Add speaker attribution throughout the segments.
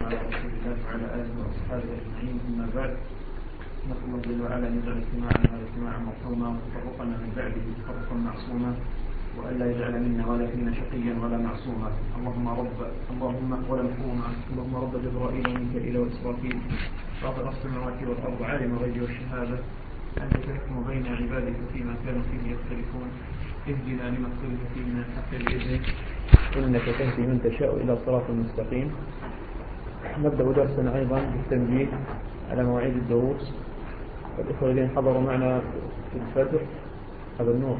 Speaker 1: على رسول الله وعلى آله وأصحابه أجمعين. أما بعد، نسأل الله جل وعلا أن يجعل اجتماعنا هذا اجتماعا مرحوما وتفرقنا من بعده تفرقا معصوما، وألا يجعل منا ولا فينا شقيا ولا معصوما. اللهم رب جبرائيل وميكائيل وإسرافيل فاطر السماوات والأرض عالم الغيب والشهادة، أنت تحكم بين عبادك فيما كانوا فيه يختلفون، اهدنا لما اختلف فيه من الحق بإذنك إنك تهدي من تشاء إلى صراط مستقيم. نبدأ درسنا أيضا بالتنبيه على مواعيد الدروس. الإخوة الذين حضروا معنا في الفجر هذا النور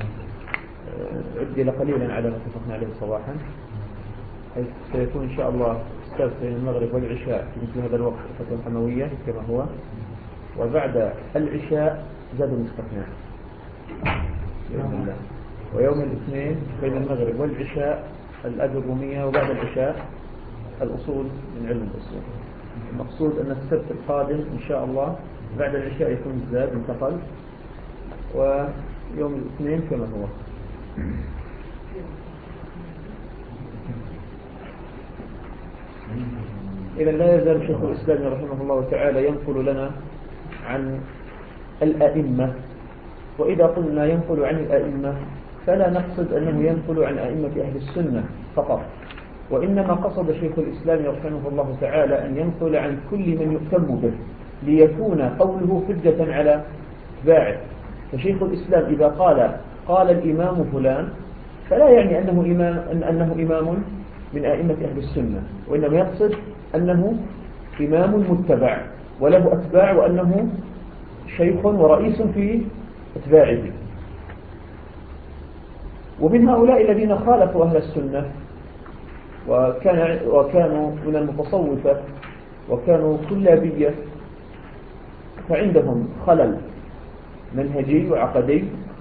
Speaker 1: عدل قليلا على ما اتفقنا عليه صباحا، حيث سيكون إن شاء الله السبت بين المغرب والعشاء في مثل هذا الوقت الفترة الحموية كما هو، وبعد العشاء زاد الاستثناء بإذن الله. ويوم الاثنين بين المغرب والعشاء الأجرومية، وبعد العشاء الأصول من علم الأصول. المقصود أن السبت القادم إن شاء الله بعد العشاء يكون الزاد انتقل، ويوم الاثنين كما هو. إذا لا يزال شيخ الإسلام رحمه الله تعالى ينقل لنا عن الأئمة، وإذا قلنا ينقل عن الأئمة فلا نقصد أنه ينقل عن أئمة أهل السنة فقط، وإنما قصد شيخ الإسلام رحمه الله تعالى أن ينقل عن كل من يهتم به ليكون قوله حجة على اتباعه. فشيخ الإسلام إذا قال الإمام فلان فلا يعني أنه إمام من أئمة أهل السنة، وإنما يقصد أنه إمام متبع وله أتباع، وأنه شيخ ورئيس في أتباعه. ومن هؤلاء الذين خالفوا أهل السنة وكانوا من المتصوفة وكانوا كلابية، فعندهم خلل منهجي وعقدي.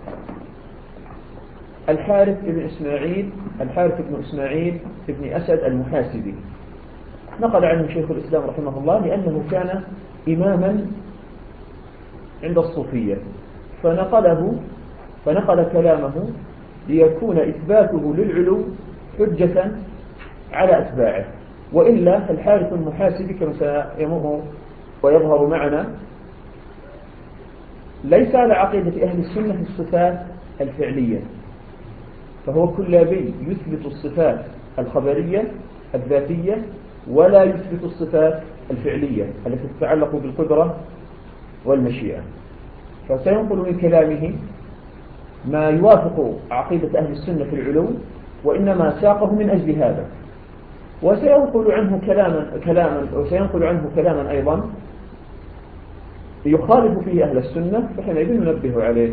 Speaker 1: الحارث بن إسماعيل بن أسد المحاسبي نقل عنه شيخ الإسلام رحمه الله لأنه كان إماما عند الصوفية، فنقل كلامه ليكون إثباته للعلو حجة على أتباعه. وإلا الحارث المحاسبي كما سيمر ويظهر معنا ليس على عقيدة أهل السنة في الصفات الفعلية، فهو كلابي يثبت الصفات الخبرية الذاتية ولا يثبت الصفات الفعلية التي تتعلق بالقدرة والمشيئة. فسينقل من كلامه ما يوافق عقيدة أهل السنة في العلو، وإنما ساقه من أجل هذا. وسينقل عنه كلاما أيضا يخالف فيه أهل السنة، فحينئذ ننبه عليه.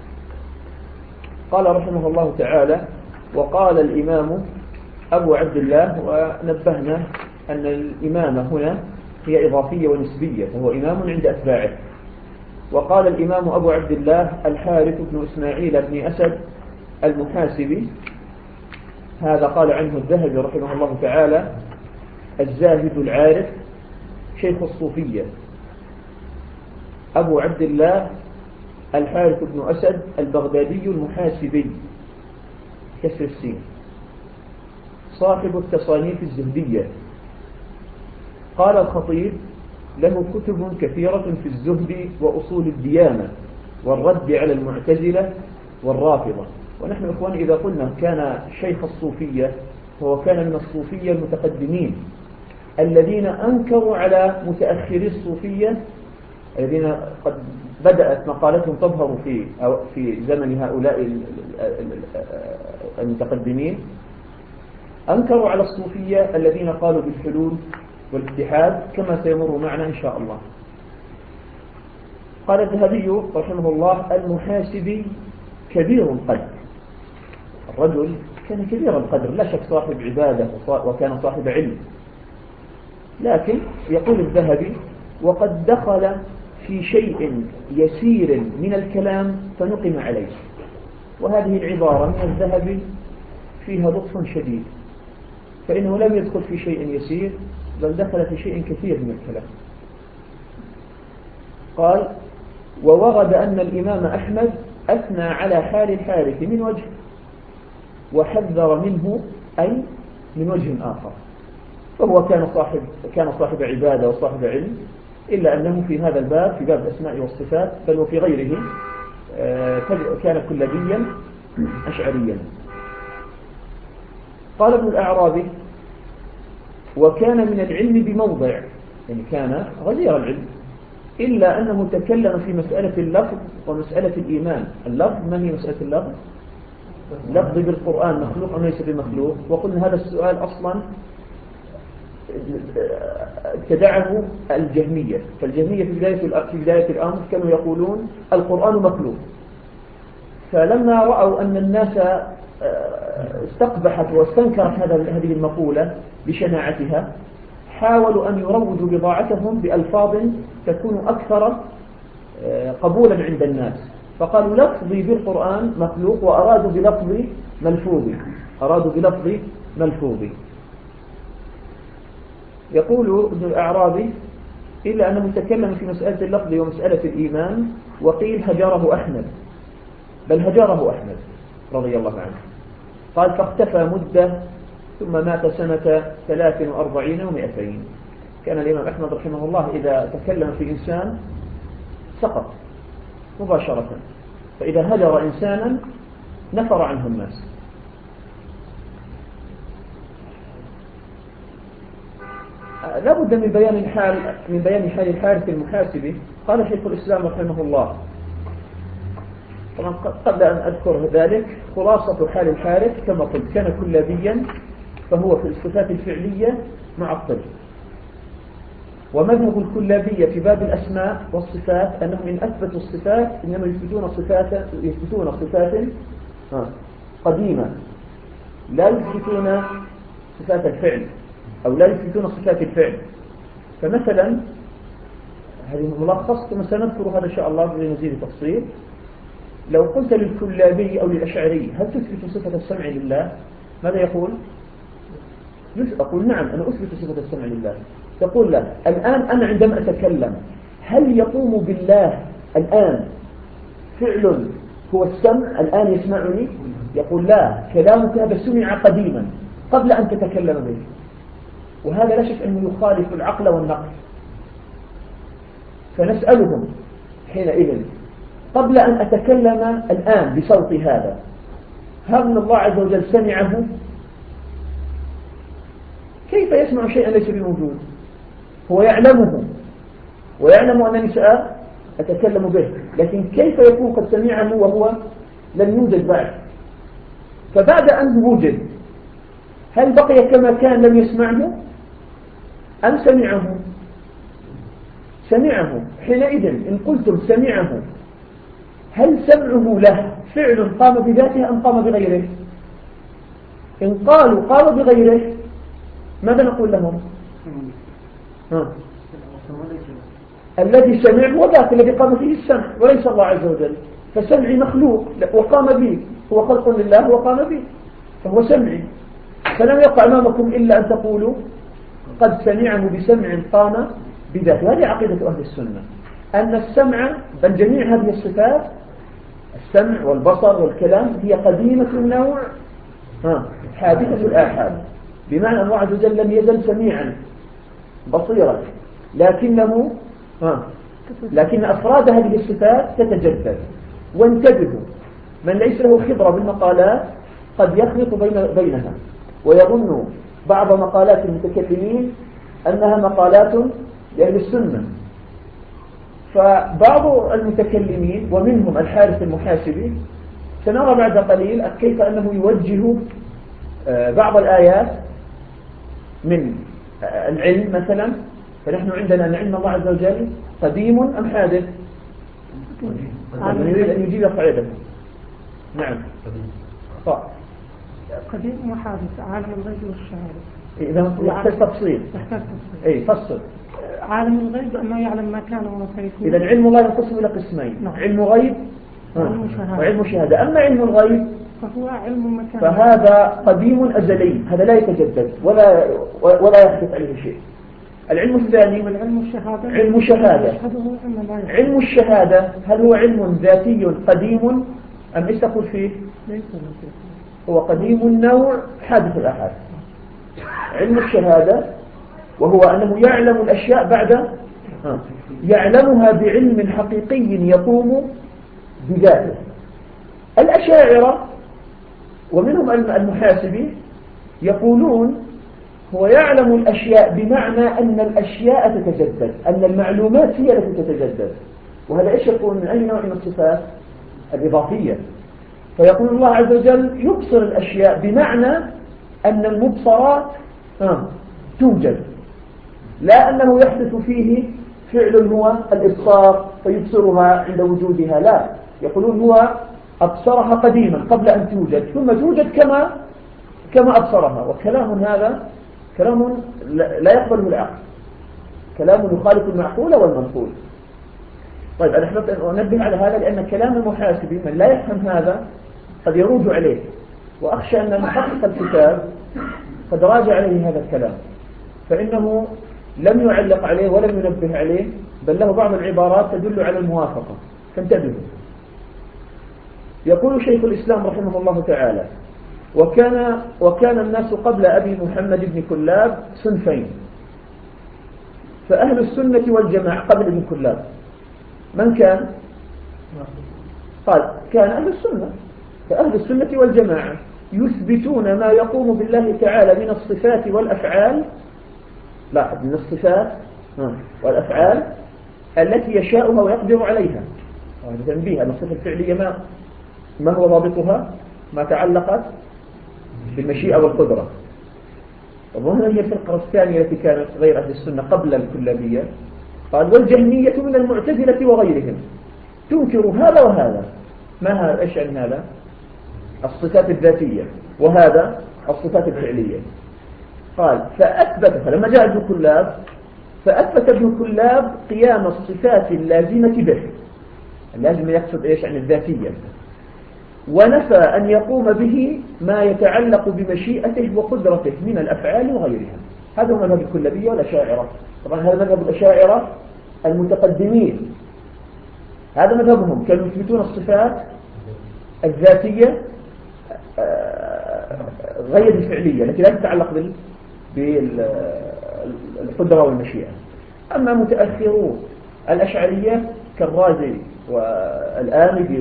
Speaker 1: قال رحمه الله تعالى: وقال الإمام أبو عبد الله. ونبهنا أن الإمامة هنا هي إضافية ونسبية، فهو إمام عند أتباعه. وقال الإمام أبو عبد الله الحارث بن إسماعيل بن أسد المحاسبي، هذا قال عنه الذهبي رحمه الله تعالى: الزاهد العارف شيخ الصوفية، أبو عبد الله الحارث بن أسد البغدادي المحاسبي كسر السين، صاحب التصانيف الزهدية. قال الخطيب: له كتب كثيرة في الزهد وأصول الديانة والرد على المعتزلة والرافضة. ونحن إخوان إذا قلنا كان شيخ الصوفية هو كان من الصوفية المتقدمين الذين أنكروا على متأخري الصوفية الذين قد بدأت مقالتهم تظهر في زمن هؤلاء المتقدمين. أنكروا على الصوفية الذين قالوا بالحلول والاتحاد كما سيمر معنا إن شاء الله. قال الذهبي رحمه الله: المحاسبي كبير القدر. الرجل كان كبير القدر لا شك، صاحب عبادة وكان صاحب علم، لكن يقول الذهبي: وقد دخل في شيء يسير من الكلام فنقم عليه. وهذه العبارة من الذهبي فيها لطف شديد، فإنه لم يدخل في شيء يسير بل دخل في شيء كثير من الكلام. قال: وورد أن الإمام أحمد أثنى على حال الحارث من وجه وحذر منه أي من وجه آخر. وهو كان صاحب عبادة وصاحب علم، إلا أنه في هذا الباب، في باب الأسماء والصفات بل وفي غيره، كان كلابيا أشعريا. قال ابن الأعرابي: وكان من العلم بموضع، يعني كان غزير العلم، إلا أنه تكلم في مسألة اللفظ ومسألة الإيمان. اللفظ، ما هي مسألة اللفظ؟ لفظ بالقرآن مخلوق أم ليس بمخلوق؟ وقلنا هذا السؤال أصلا ابتدعه الجهمية. فالجهمية في بداية الأمر كانوا يقولون القرآن مخلوق، فلما رأوا أن الناس استقبحت واستنكرت هذه المقولة بشناعتها، حاولوا أن يروجوا بضاعتهم بألفاظ تكون أكثر قبولا عند الناس، فقالوا لفظي بالقرآن مخلوق، وأرادوا بلفظ ملفوظي. يقول ابن الأعرابي: إلا أنه تكلم في مسألة اللفظ ومسألة الإيمان، وقيل هجره أحمد، بل هجره أحمد رضي الله عنه. قال: فاختفى مدة ثم مات سنة 43 و200. كان الإمام أحمد رحمه الله إذا تكلم في إنسان سقط مباشرة، فإذا هجر إنسانا نفر عنه الناس. لا بد من بيان حال الحارث المحاسبي. قال شيخ الإسلام رحمه الله، طبعا قبل أن أذكر ذلك، خلاصة حال الحارث كما قلت: كان كلابيا، فهو في الصفات الفعلية معطل. ومذهب الكلابية في باب الأسماء والصفات أنهم إن أثبتوا الصفات إنما يثبتون صفات قديمة، لا يثبتون صفات الفعل، أو لا يثبتون صفات الفعل. فمثلا هذه ملخص، ثم سنذكر هذا إن شاء الله بمزيد تفصيل. لو قلت للكلابي أو للأشعري: هل تثبت صفة السمع لله؟ ماذا يقول؟ أقول: نعم، أنا أثبت صفة السمع لله. تقول له: الآن أنا عندما أتكلم هل يقوم بالله الآن فعل هو السمع الآن يسمعني؟ يقول: لا، كلامك هذا سمع قديما قبل أن تتكلم به. وهذا لا شك أنه يخالف العقل والنقل. فنسألهم حينئذ: قبل أن أتكلم الآن بصوتي هذا، هل الله عز وجل سمعه؟ كيف يسمع شيئا ليس بموجود؟ هو يعلمه ويعلم أنني سأتكلم به، لكن كيف يكون قد سمعه وهو لم يوجد بعد؟ فبعد أن وجد، هل بقي كما كان لم يسمعه أم سمعه؟ سمعه. حينئذ إن قلتم سمعه، هل سمعه له فعل قام بذاته أم قام بغيره؟ إن قالوا قام بغيره، ماذا نقول لهم؟ الذي سمع هو ذاك الذي قام فيه السمع، وليس الله عز وجل. فسمعي مخلوق وقام به، هو خلق لله وقام به، فهو سمعي. فلم يقع أمامكم إلا أن تقولوا قد سمعه بسمع قام بذاته. هذه عقيدة أهل السنة، أن السمع بل جميع هذه الصفات، السمع والبصر والكلام، هي قديمة النوع حادثة الآحاد، بمعنى أن الله عز وجل لم يزل سميعا بصيرا، لكن أفراد هذه الصفات تتجدد. وانتبهوا، من ليس له خبرة بالمقالات قد يخلط بينها ويظن بعض مقالات المتكلمين أنها مقالات لأهل السنة. فبعض المتكلمين ومنهم الحارث المحاسبي سنرى بعد قليل كيف أنه يوجه بعض الآيات من العلم مثلا. فنحن عندنا أن علم الله عز وجل قديم أم حادث؟ يريد أن يجيب قاعدة. نعم،
Speaker 2: قديم وحادث، عالم الغيب والشهادة.
Speaker 1: إذا يحتاج تفصيل. أي فصل.
Speaker 2: عالم الغيب أنه يعلم ما كان وما سيكون.
Speaker 1: إذا علم الله ينقسم إلى قسمين: علم غيب وعلم شهادة. أما علم الغيب
Speaker 2: فهو علم مكان،
Speaker 1: فهذا قديم أزلي، هذا لا يتجدد ولا يحدث عليه شيء. العلم الثاني
Speaker 2: علم الشهادة.
Speaker 1: علم الشهادة هل هو علم ذاتي قديم أم ايش تقول فيه؟ هو قديم النوع حادث الآحاد. علم الشهادة وهو أنه يعلم الأشياء بعد يعلمها بعلم حقيقي يقوم بذاته. الأشاعرة ومنهم المحاسبي يقولون هو يعلم الأشياء بمعنى أن الأشياء تتجدد، أن المعلومات هي التي تتجدد، وهذا إيش يكون من أي نوع من الصفات الإضافية. فيقول الله عز وجل يبصر الأشياء بمعنى أن المبصرات توجد، لا أنه يحدث فيه فعل هو الإبصار فيبصرها عند وجودها، لا، يقولون هو أبصرها قديما قبل أن توجد ثم توجد كما أبصرها. وكلام هذا كلام لا يقبله العقل، كلام يخالف المعقول والمنقول. طيب أنا أحب أن أنبه على هذا لأن كلام المحاسبي من لا يفهم هذا قد يروج عليه، وأخشى أن محقق الكتاب قد راجع عليه هذا الكلام، فإنه لم يعلق عليه ولم ينبه عليه، بل له بعض العبارات تدل على الموافقة، فانتبهوا. يقول شيخ الإسلام رحمه الله تعالى: وكان الناس قبل أبي محمد بن كلاب صنفين، فأهل السنة والجماعة قبل ابن كلاب من كان؟ قال كان أهل السنة، فأهل السنة والجماعة يثبتون ما يقوم بالله تعالى من الصفات والأفعال، لا من الصفات والأفعال التي يشاءها ويقدر عليها. وهذا تنبيه أن الصفة الفعلية ما هو ضابطها؟ ما تعلقت بالمشيئة والقدرة. وهنا هي الفرقة الثانية التي كانت غير أهل السنة قبل الكلابية. قال والجهمية من المعتزلة وغيرهم تنكر هذا وهذا. ما هذا؟ إيش يعني هذا؟ الصفات الذاتية، وهذا الصفات الفعلية. قال فلما جاء ابن كلاب فأثبت ابن كلاب قيام الصفات اللازمة به، اللازم يقصد إيش يعني الذاتية، ونفى أن يقوم به ما يتعلق بمشيئته وقدرته من الأفعال وغيرها. هذا هو مذهب الكلابية والأشاعرة. طبعا هذا مذهب الأشاعرة المتقدمين، هذا مذهبهم، كانوا يثبتون الصفات الذاتية غير الفعلية التي لا تتعلق بالقدرة والمشيئة. أما متأخرو الأشعرية كالرازي والآمدي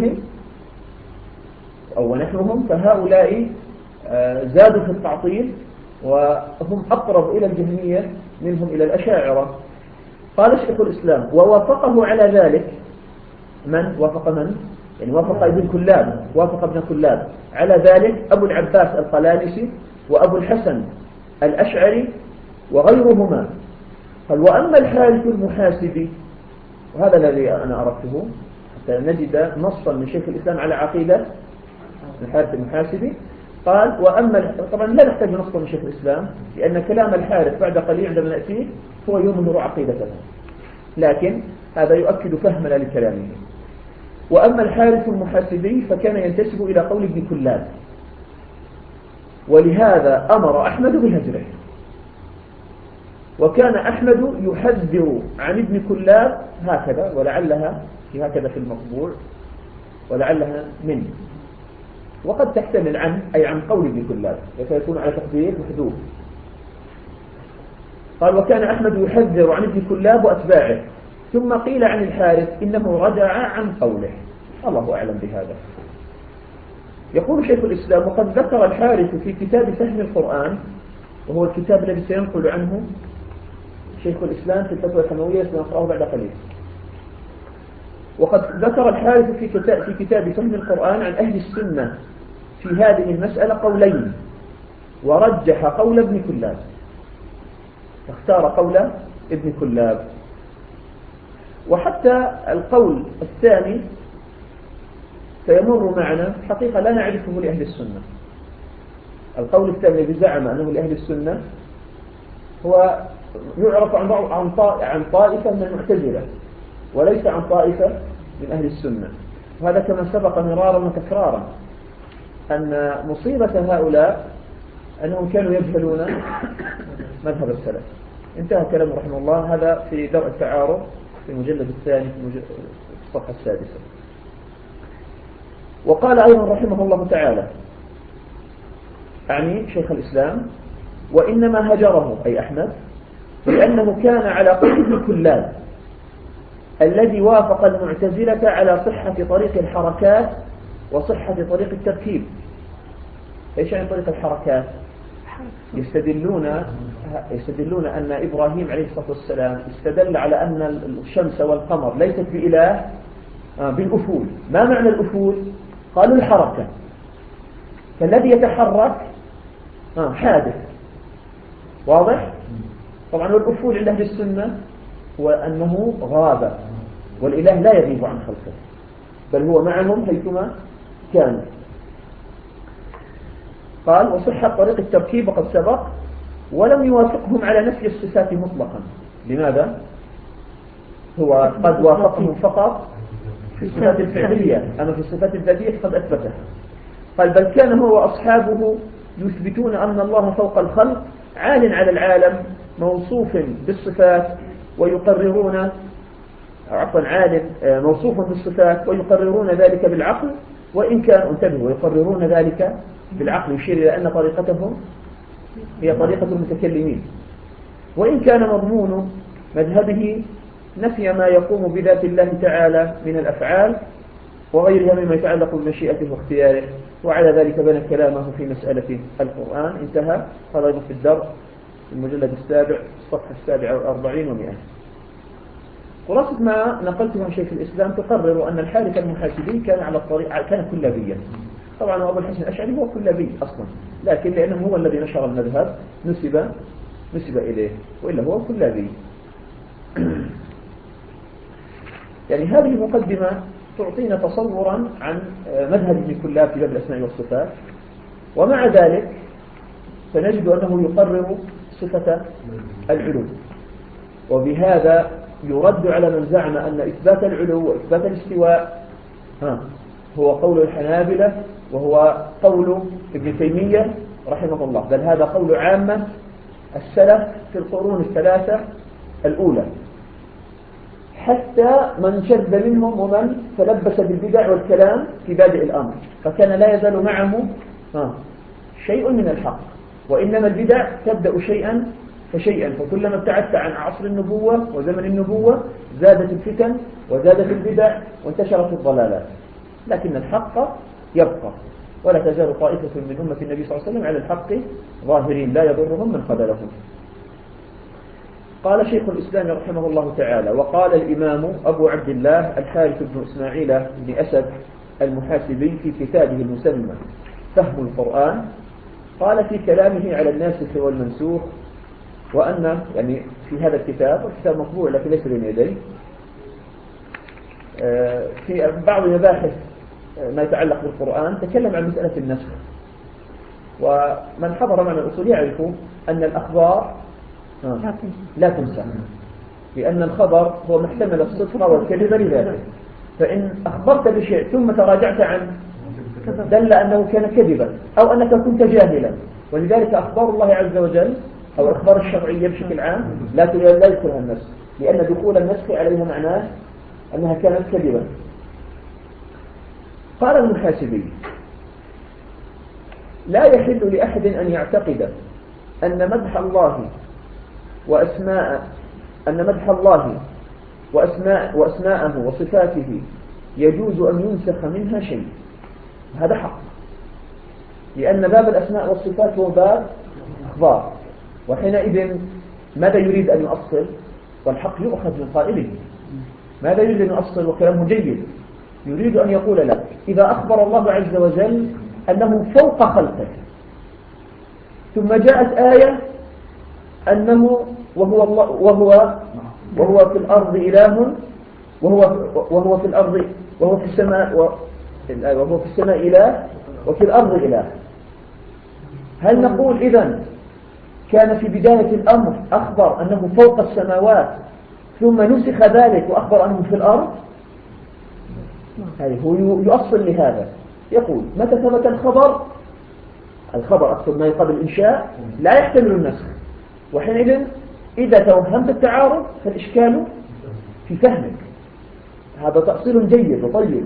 Speaker 1: ونحوهم فهؤلاء زادوا في التعطيل وهم أقرب إلى الجهمية منهم إلى الأشاعرة. قال شيخ الإسلام ووافقه على ذلك من؟ يعني وافق ابن كلاب، وافق ابن كلاب على ذلك أبو العباس القلانسي وأبو الحسن الأشعري وغيرهما. قال وأما الحارث المحاسبي، وهذا الذي أنا أردته حتى نجد نصا من شيخ الإسلام على عقيدة الحارث المحاسبي. قال طبعا لا نحتاج نصا من شيخ الإسلام لأن كلام الحارث بعد قليل عندما نأتيه هو يظهر عقيدته، لكن هذا يؤكد فهمنا لكلامه. وأما الحارث المحاسبي فكان ينتسب إلى قول ابن كلاب، ولهذا أمر أحمد بهجره. وكان أحمد يحذر عن ابن كلاب هكذا، ولعلها هكذا في المطبوع، ولعلها منه، وقد تحتمل عن أي عن قول ابن كلاب، فيكون على تقدير محذوف. قال وكان أحمد يحذر عن ابن كلاب وأتباعه، ثم قيل عن الحارث إنه رجع عن قوله، الله أعلم بهذا. يقول شيخ الإسلام وقد ذكر الحارث في كتاب فهم القرآن، وهو الكتاب الذي سينقل عنه شيخ الإسلام في الفتوى الحموية سنقرأه بعد قليل. وقد ذكر الحارث في كتاب فهم القرآن عن أهل السنة في هذه المسألة قولين، ورجح قول ابن كلاب، اختار قول ابن كلاب. وحتى القول الثاني سيمر معنا حقيقة لا نعرفه لأهل السنة. القول الثاني الذي زعم أنه لأهل السنة هو يعرف عن طائفة من المعتزلة، وليس عن طائفة من أهل السنة. وهذا كما سبق مرارا وتكرارا أن مصيبة هؤلاء أنهم كانوا يجهلون مذهب السلف. انتهى كلامه رحمه الله. هذا في درء التعارض في المجلد الثاني في الصفحة السادسة. وقال أيضا رحمه الله تعالى يعني شيخ الإسلام وإنما هجره أي أحمد لأنه كان على قيد الكلاب الذي وافق المعتزلة على صحة طريق الحركات وصحة طريق التركيب. إيش يعني طريق الحركات؟ يستدلون أن إبراهيم عليه الصلاة والسلام استدل على أن الشمس والقمر ليست بإله بالأفول. ما معنى الأفول؟ قالوا الحركة، فالذي يتحرك حادث. واضح؟ طبعا والأفول عند أهل السنة هو أنه غاب، والإله لا يغيب عن خلقه بل هو معهم حيثما كان. قال وصحة طريق التركيب وقد سبق، ولم يوافقهم على نفي الصفات مطلقا. لماذا؟ هو قد وافقهم فقط في الصفات الفعلية، أما في الصفات الذاتية قد أثبتها. قال بل كان هو وأصحابه يثبتون أن الله فوق الخلق عال على العالم موصوف بالصفات ويقررون عال موصوف بالصفات ويقررون ذلك بالعقل، وإن كانوا انتبهوا ويقررون ذلك بالعقل، يشير إلى أن طريقتهم هي طريقة المتكلمين، وإن كان مضمون مذهبه نفي ما يقوم بذات الله تعالى من الأفعال وغيرها مما يتعلق بمشيئته واختياره. وعلى ذلك بنى كلامه في مسألة القرآن. انتهى. هذا في الدرس المجلد 7 الصفحة 47 و100. خلاصة ما نقلته عن شيخ الإسلام تقرر أن الحارث المحاسبي كان على الطريق، كان كلابيا. طبعا أبو الحسن الأشعري هو كلابي أصلا، لكن لأنه هو الذي نشر المذهب نسب إليه، وإلا هو كلابي. يعني هذه المقدمة تعطينا تصورا عن مذهب ابن كلاب في باب الأسماء والصفات. ومع ذلك فنجد أنه يقرر صفة العلو، وبهذا يرد على من زعم أن إثبات العلو وإثبات الاستواء هو قول الحنابلة وهو قول ابن تيمية رحمه الله، بل هذا قول عامة السلف في القرون الثلاثة الأولى، حتى من شذ منهم ومن تلبس بالبدع والكلام في بادئ الأمر، فكان لا يزال معه شيء من الحق. وإنما البدع تبدأ شيئا فشيئا، فكلما ابتعدت عن عصر النبوة وزمن النبوة زادت الفتن وزادت البدع وانتشرت الضلالات، لكن الحق يبقى، ولا تزال طائفة من أمة النبي صلى الله عليه وسلم على الحق ظاهرين لا يضرهم من خذلهم. قال شيخ الإسلام رحمه الله تعالى: وقال الإمام أبو عبد الله الحارث بن إسماعيل بن أسد المحاسبي في كتابه المسمى فهم القرآن، قال في كلامه على الناسخ والمنسوخ، وأن يعني في هذا الكتاب، والكتاب مطبوع لكن ليس بين يدي، في بعض مباحث ما يتعلق بالقرآن تكلم عن مسألة النسخ. ومن حضر معنا الأصول يعرف أن الأخبار لا تنسخ، لأن الخبر هو محتمل الصدق والكذب لذاته، فإن أخبرت بشيء ثم تراجعت عنه دل أنه كان كذبا أو أنك كنت جاهلا. ولذلك أخبار الله عز وجل أو الأخبار الشرعية بشكل عام لا يذكرها النسخ، لأن دخول النسخ عليها معناه أنها كانت كذبا. قال المحاسبي: لا يحل لأحد أن يعتقد أن مدح الله وأسماءه وصفاته يجوز أن ينسخ منها شيء. هذا حق، لأن باب الأسماء والصفات هو باب أخبار، وحينئذ ماذا يريد أن يؤصل؟ والحق يؤخذ من قائله. ماذا يريد أن يؤصل وكلامه جيد؟ يريد أن يقول لك إذا أخبر الله عز وجل أنه فوق خلقه، ثم جاءت آية أنه وهو في الأرض إله، وهو في الأرض، وهو في السماء، وهو في السماء إله وفي الأرض إله، هل نقول إذن كان في بداية الأمر أخبر أنه فوق السماوات ثم نسخ ذلك وأخبر أنه في الأرض؟ هذا هو يؤصل لهذا. يقول متى ثبت الخبر أقصد ما يقابل الإنشاء لا يحتمل النسخ، وحينئذ إذا توهمت التعارض فالإشكال في فهمك. هذا تأصيل جيد وطيب.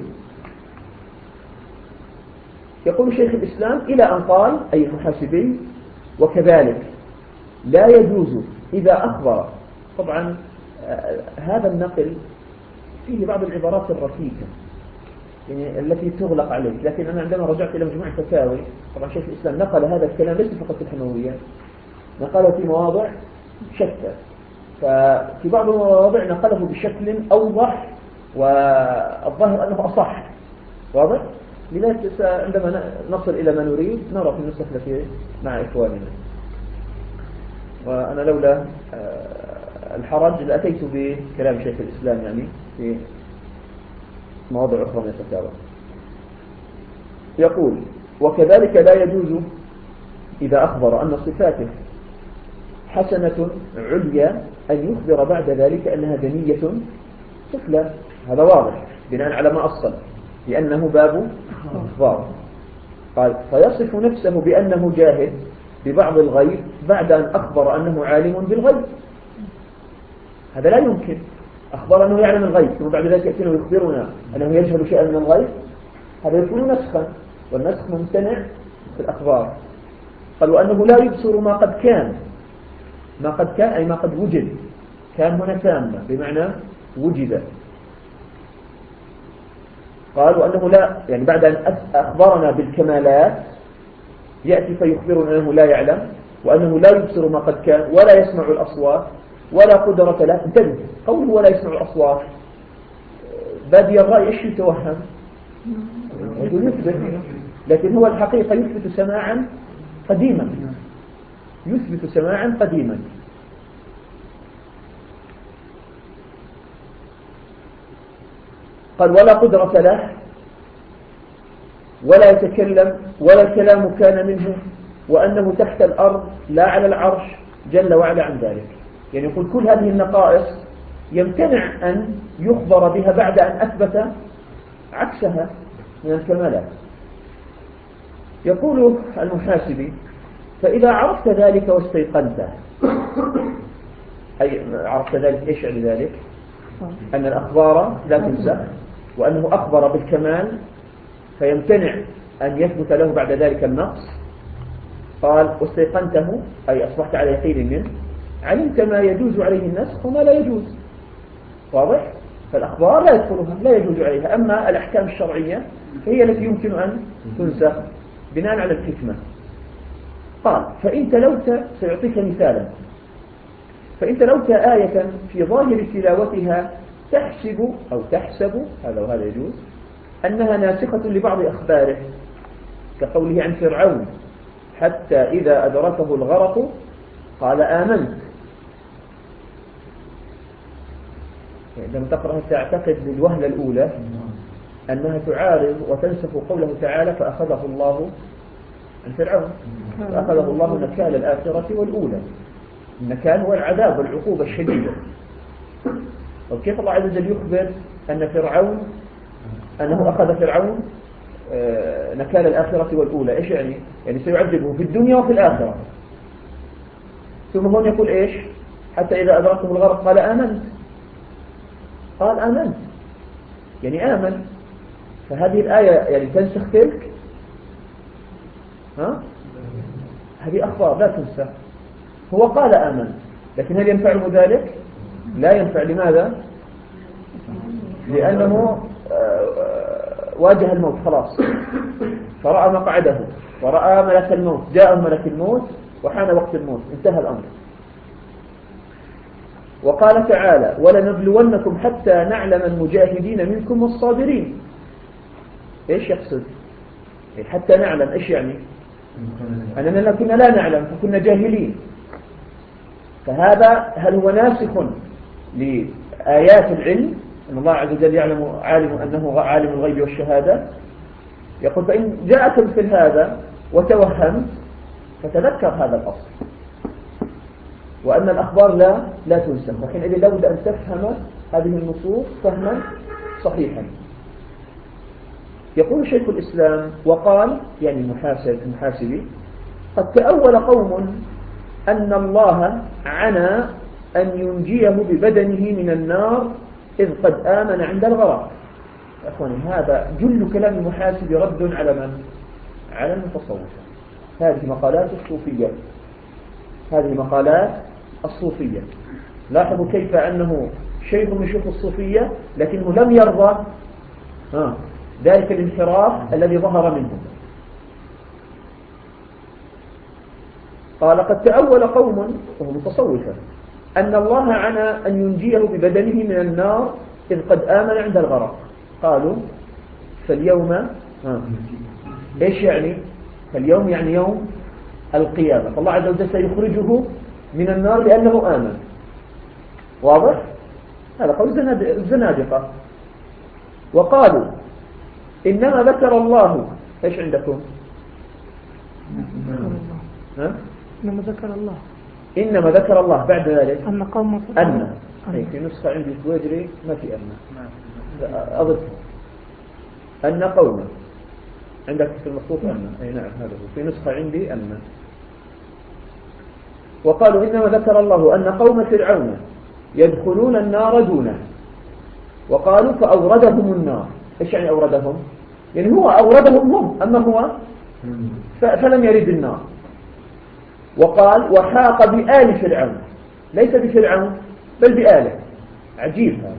Speaker 1: يقول شيخ الإسلام إلى أن قال أي المحاسبي: وكذلك لا يجوز إذا أخبر طبعا هذا النقل فيه بعض العبارات الركيكة يعني التي تغلق عليه، لكن أنا عندما رجعت إلى مجموعة فتاوي، طبعا شيخ الإسلام نقل هذا الكلام ليس فقط في الحموية، نقله في مواضع شتى، ففي بعض المواضع نقله بشكل أوضح والظاهر أنه أصح، واضح؟ لذلك عندما نصل إلى ما نريد نرى في النسخ التي مع إخواننا. وأنا لولا الحرج لأتيت بكلام شيخ الإسلام يعني في مواضع أخرى من الفتاوى. يقول: وكذلك لا يجوز إذا أخبر أن صفاته حسنة عليا أن يخبر بعد ذلك أنها دنية سفلى، هذا واضح بناء على ما أصل، لأنه باب أخبار. قال: فيصف نفسه بأنه جاهد ببعض الغيب بعد أن أخبر أنه عالم بالغيب، هذا لا يمكن. أخبر أنه يعلم الغيب ثم بعد ذلك يأتينا ويخبرنا أنه يجهل شيئا من الغيب، هذا يكون نسخا، والنسخ ممتنع في الأخبار. قال: وأنه لا يبصر ما قد كان، ما قد كان أي ما قد وجد، كان هنا تامة بمعنى وجد. قال: وأنه لا، يعني بعد أن أخبرنا بالكمالات يأتي فيخبرنا أنه لا يعلم، وأنه لا يبصر ما قد كان ولا يسمع الأصوات ولا قدرة له. انتبه، قوله ولا يسمع الأصوات، بادي الرأي إيش يتوهم؟ يثبت، لكن هو الحقيقة يثبت سماعا قديما، يثبت سماعا قديما. قال: ولا قدرة له ولا يتكلم ولا الكلام كان منه، وأنه تحت الأرض لا على العرش جل وعلا عن ذلك. يعني يقول كل هذه النقائص يمتنع أن يخبر بها بعد أن أثبت عكسها من الكمالات. يقول المحاسبي: فإذا عرفت ذلك واستيقنته، أي عرفت ذلك، إيش يعني ذلك؟ أن الأخبار لا تنسى، وأنه أخبر بالكمال فيمتنع أن يثبت له بعد ذلك النقص. قال: واستيقنته أي أصبحت على يقين منه، علمت ما يجوز عليه النسخ وما لا يجوز، واضح؟ فالأخبار لا يدخلها، لا يجوز عليها. أما الأحكام الشرعية هي التي يمكن أن تنسخ بناء على الحكمة. قال: فإن تلوت، سيعطيك مثالا، فإن تلوت آية في ظاهر تلاوتها تحسب أو تحسب، هذا وهذا يجوز، أنها ناسخة لبعض أخباره، كقوله عن فرعون: حتى إذا أدركه الغرق قال آمنت. عندما تقرأ تعتقد للوهلة الأولى أنها تعارض وتنسف قوله تعالى: فأخذه الله عن فرعون، فأخذه الله نكال الآخرة والأولى. النكال هو العذاب والعقوبة الشديدة. وكيف الله عز وجل يخبر أن فرعون، أنه أخذ فرعون نكال الآخرة والأولى؟ إيش يعني؟ يعني سيعذبه في الدنيا وفي الآخرة. ثم هون يقول إيش؟ حتى إذا أدركه الغرق قال آمنت، قال آمنت يعني آمن. فهذه الآية يعني تنسخ تلك؟ هذه أخبار لا تنسخ. هو قال آمنت، لكن هل ينفعه ذلك؟ لا ينفع. لماذا؟ لأنه واجه الموت خلاص، فرأى مقعده ورأى ملك الموت، جاء ملك الموت وحان وقت الموت، انتهى الأمر. وقال تعالى: ولنبلونكم حتى نعلم المجاهدين منكم والصابرين. ايش يقصد؟ حتى نعلم ايش يعني؟ أننا كنا لا نعلم فكنا جاهلين. فهذا هل هو ناسخ لآيات العلم أن الله عز وجل يعلم عالم أنه عالم الغيب والشهادة؟ يقول: فإن جاءك مثل هذا وتوهمت فتذكر هذا الأصل، وأن الأخبار لا تنسخ. وحينئذ لابد أن تفهم هذه النصوص فهما صحيحا. يقول شيخ الإسلام: وقال يعني المحاسبي: قد تأول قوم أن الله عنى أن ينجيه ببدنه من النار إذ قد آمن عند الغرق. أخواني، هذا جل كلام المحاسب رد على من؟ على المتصوفة. هذه مقالات الصوفية، هذه مقالات الصوفية. لاحظوا كيف أنه شيخ من شيوخ الصوفية لكنه لم يرضى ذلك الانحراف الذي ظهر منه. قال قد تأول قوم وهم متصوفة أن الله عنى أن ينجيه ببدنه من النار إذ قد آمن عند الغرق. قالوا فاليوم إيش يعني؟ فاليوم يعني يوم القيامة، فالله عز وجل سيخرجه من النار لأنه آمن. واضح؟ هذا قول الزنادقة. وقالوا إنما ذكر الله إيش عندكم؟
Speaker 2: إنما ذكر الله،
Speaker 1: إنما ذكر الله بعد ذلك
Speaker 2: أن قوم
Speaker 1: أن في نسخة عندي سويدري ما في أن أضف أن قوم عندك في المخطوط أن أي نعم هذا هو في نسخة عندي أن. وقالوا إنما ذكر الله أن قوم فرعون يدخلون النار دونه، وقالوا فأوردهم النار. إيش يعني أوردهم؟ يعني هو أوردهم هم، أما هو فلم يرد النار. وقال وحاق بآل فرعون، ليس بفرعون بل بآله. عجيب هذا.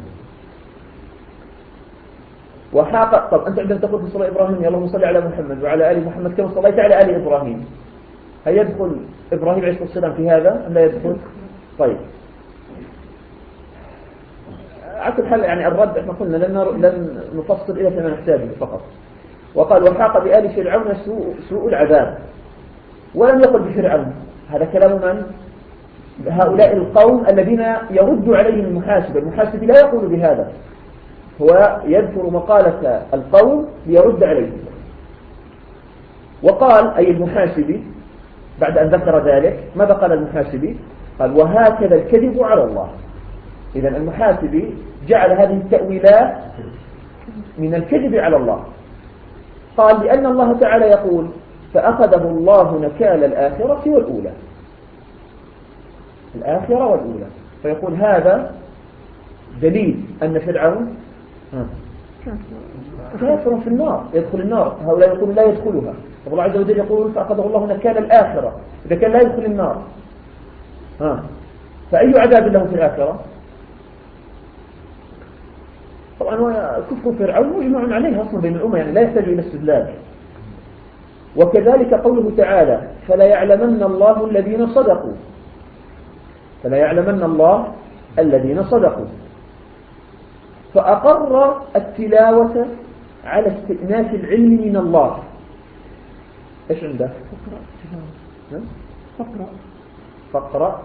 Speaker 1: وحاق. طب أنت عندما تقول في صلاة إبراهيم اللهم صل على محمد وعلى آل محمد كما صليت على آل إبراهيم، هل يدخل إبراهيم عليه الصلاة والسلام في هذا أم لا يدخل؟ طيب على كل حال يعني الرد احنا قلنا لن نفصل إلى ما نحتاجه فقط. وقال وحاق بآل فرعون سوء العذاب، ولم يقل بفرعون. هذا كلام من؟ هؤلاء القوم الذين يرد عليهم المحاسب. المحاسب لا يقول بهذا، هو يذكر مقالة القوم ليرد عليهم. وقال أي المحاسبي بعد أن ذكر ذلك ماذا قال المحاسبي؟ قال وهكذا الكذب على الله. إذن المحاسبي جعل هذه التأويلات من الكذب على الله. قال لأن الله تعالى يقول فأخذه الله نكال الآخرة والأولى، الآخرة والأولى، فيقول هذا دليل أن فرعون كافر في النار يدخل النار. هؤلاء يقولون لا يدخلها، الله عز وجل يقول فأخذه الله نكال الآخرة، إذا كان لا يدخل النار فأي عذاب له في الآخرة؟ طبعا كفر فرعون مجمع عليه أصلا بين الأمة، يعني لا يحتاج إلى استدلال. وكذلك قوله تعالى فلا يعلمن الله الذين صدقوا، فلا يعلمن الله الذين صدقوا. فأقر التلاوة على استئناف العلم من الله. إيش عنده؟ فاقرأ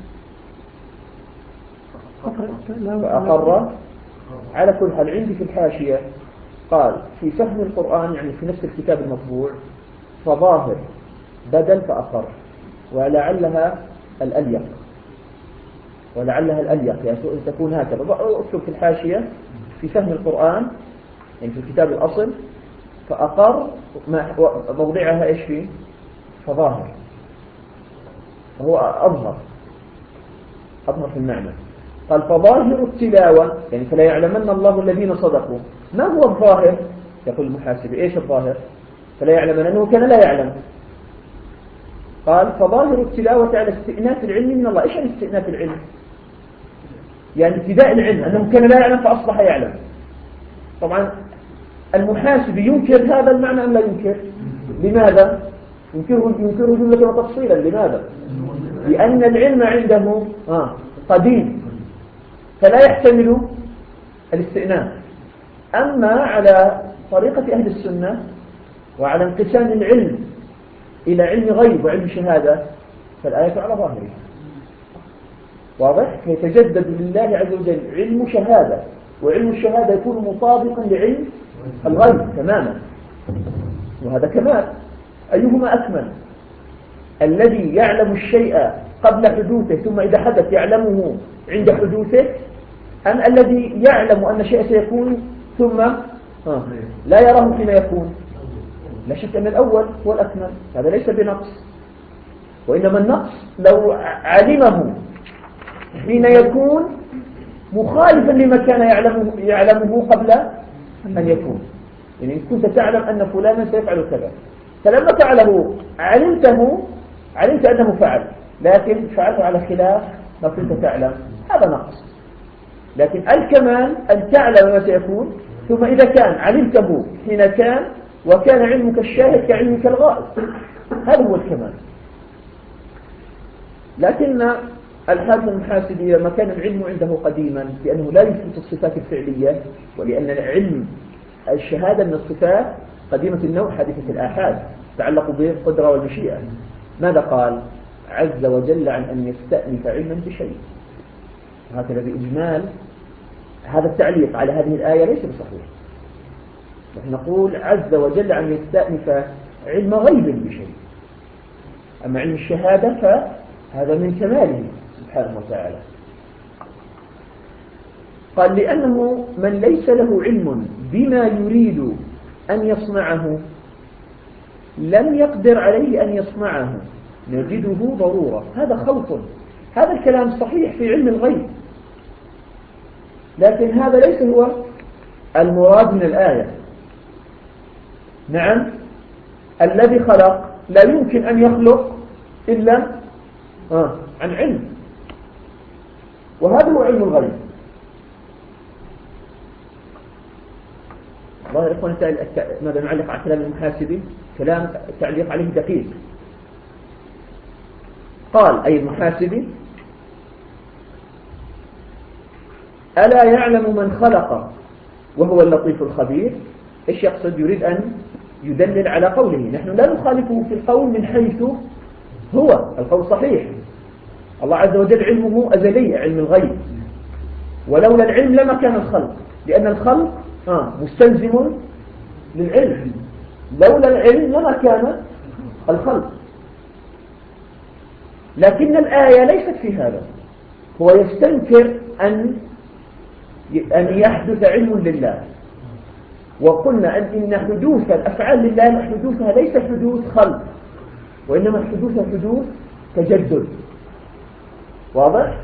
Speaker 1: فأقر. على كل حال عندي في الحاشية قال في فهم القرآن يعني في نفس الكتاب المطبوع فظاهر بدل فأقر، ولعلها الأليق، ولعلها الأليق يعني تكون هكذا. اكتب في الحاشية في فهم القرآن يعني في الكتاب الأصل فأقر موضعها إيش فيه؟ فظاهر، فهو أظهر في المعنى. قال فظاهر التلاوة يعني فلا يعلمن الله الذين صدقوا. ما هو الظاهر؟ يقول المحاسب إيش الظاهر؟ فلا يعلمن أنه كان لا يعلم. قال فظاهر التلاوة على استئناف العلم من الله. إيش يعني استئناف العلم؟ يعني ابتداء العلم، أنه كان لا يعلم فأصبح يعلم. طبعا المحاسب ينكر هذا المعنى أم لا ينكر؟ لماذا؟ ينكره جملة وتفصيلا. لماذا؟ لأن العلم عنده قديم فلا يحتمل الاستئناف. أما على طريقة أهل السنة وعلى انقسام العلم إلى علم غيب وعلم شهادة فالآية على ظاهرها واضح. فيتجدد لله عز وجل علم شهادة، وعلم الشهادة يكون مطابقا لعلم الغيب تماما، وهذا كمال. أيهما أكمل؟ الذي يعلم الشيء قبل حدوثه ثم إذا حدث يعلمه عند حدوثه، أم الذي يعلم أن شيء سيكون ثم لا يراه حين يكون؟ لا شك أن الأول هو الأكمل. هذا ليس بنقص، وإنما النقص لو علمه حين يكون مخالفا لما كان يعلمه قبل أن يكون. يعني إن كنت تعلم أن فلانا سيفعل كذا، فلما فعله علمت أنه فعل، لكن فعله على خلاف ما كنت تعلم. هذا نقص. لكن الكمال أن تعلم ما سيكون، ثم إذا كان علمته حين كان وكان علمك الشاهد كعلمك الغائب، هذا هو الكمال. لكن الحافظ المحاسبي لما كان العلم عنده قديما لأنه لا يثبت الصفات الفعلية، ولأن العلم الشهادة من الصفات قديمة النوع حادثة الآحاد تعلق بالقدرة والمشيئة، ماذا قال؟ عز وجل عن أن يستأنف علما بشيء. هكذا بإجمال هذا التعليق على هذه الآية ليس بصحيح. نحن نقول عز وجل عن يستأنف علم غيب بشيء، أما علم الشهادة فهذا من كماله سبحانه وتعالى. قال لأنه من ليس له علم بما يريد أن يصنعه لم يقدر عليه أن يصنعه نجده ضرورة. هذا خوف. هذا الكلام صحيح في علم الغيب، لكن هذا ليس هو المراد من الآية. نعم، الذي خلق لا يمكن أن يخلق إلا عن علم، وهذا هو علم الغيب. ظاهر إخوان ماذا نعلق على كلام المحاسبي؟ كلام تعليق عليه دقيق. قال أي المحاسبي: ألا يعلم من خلق وهو اللطيف الخبير. إيش يقصد؟ يريد أن يدلل على قوله. نحن لا نخالفه في القول من حيث هو القول صحيح. الله عز وجل علمه أزلي، علم الغيب، ولولا العلم لما كان الخلق، لأن الخلق مستلزم للعلم. لولا العلم لما كان الخلق. لكن الآية ليست في هذا. هو يستنكر أن يحدث علم لله، وقلنا إن حدوث الأفعال لله حدوثها ليس حدوث خلق، وإنما حدوثها حدوث تجدد. واضح؟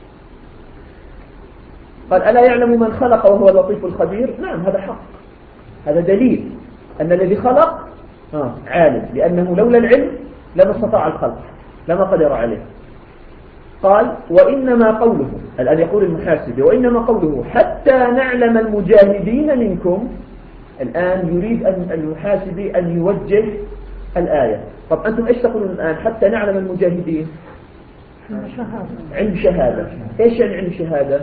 Speaker 1: قال ألا يعلم من خلق وهو اللطيف الخبير. نعم، هذا حق، هذا دليل أن الذي خلق عالم، لأنه لولا العلم لما استطاع الخلق، لما قدر عليه. قال وإنما قوله، الآن يقول المحاسب وإنما قوله حتى نعلم المجاهدين منكم. الآن يريد أن المحاسبي أن يوجه الآية. طب أنتم إيش تقولون الآن؟ حتى نعلم المجاهدين علم شهادة. إيش يعني علم شهادة؟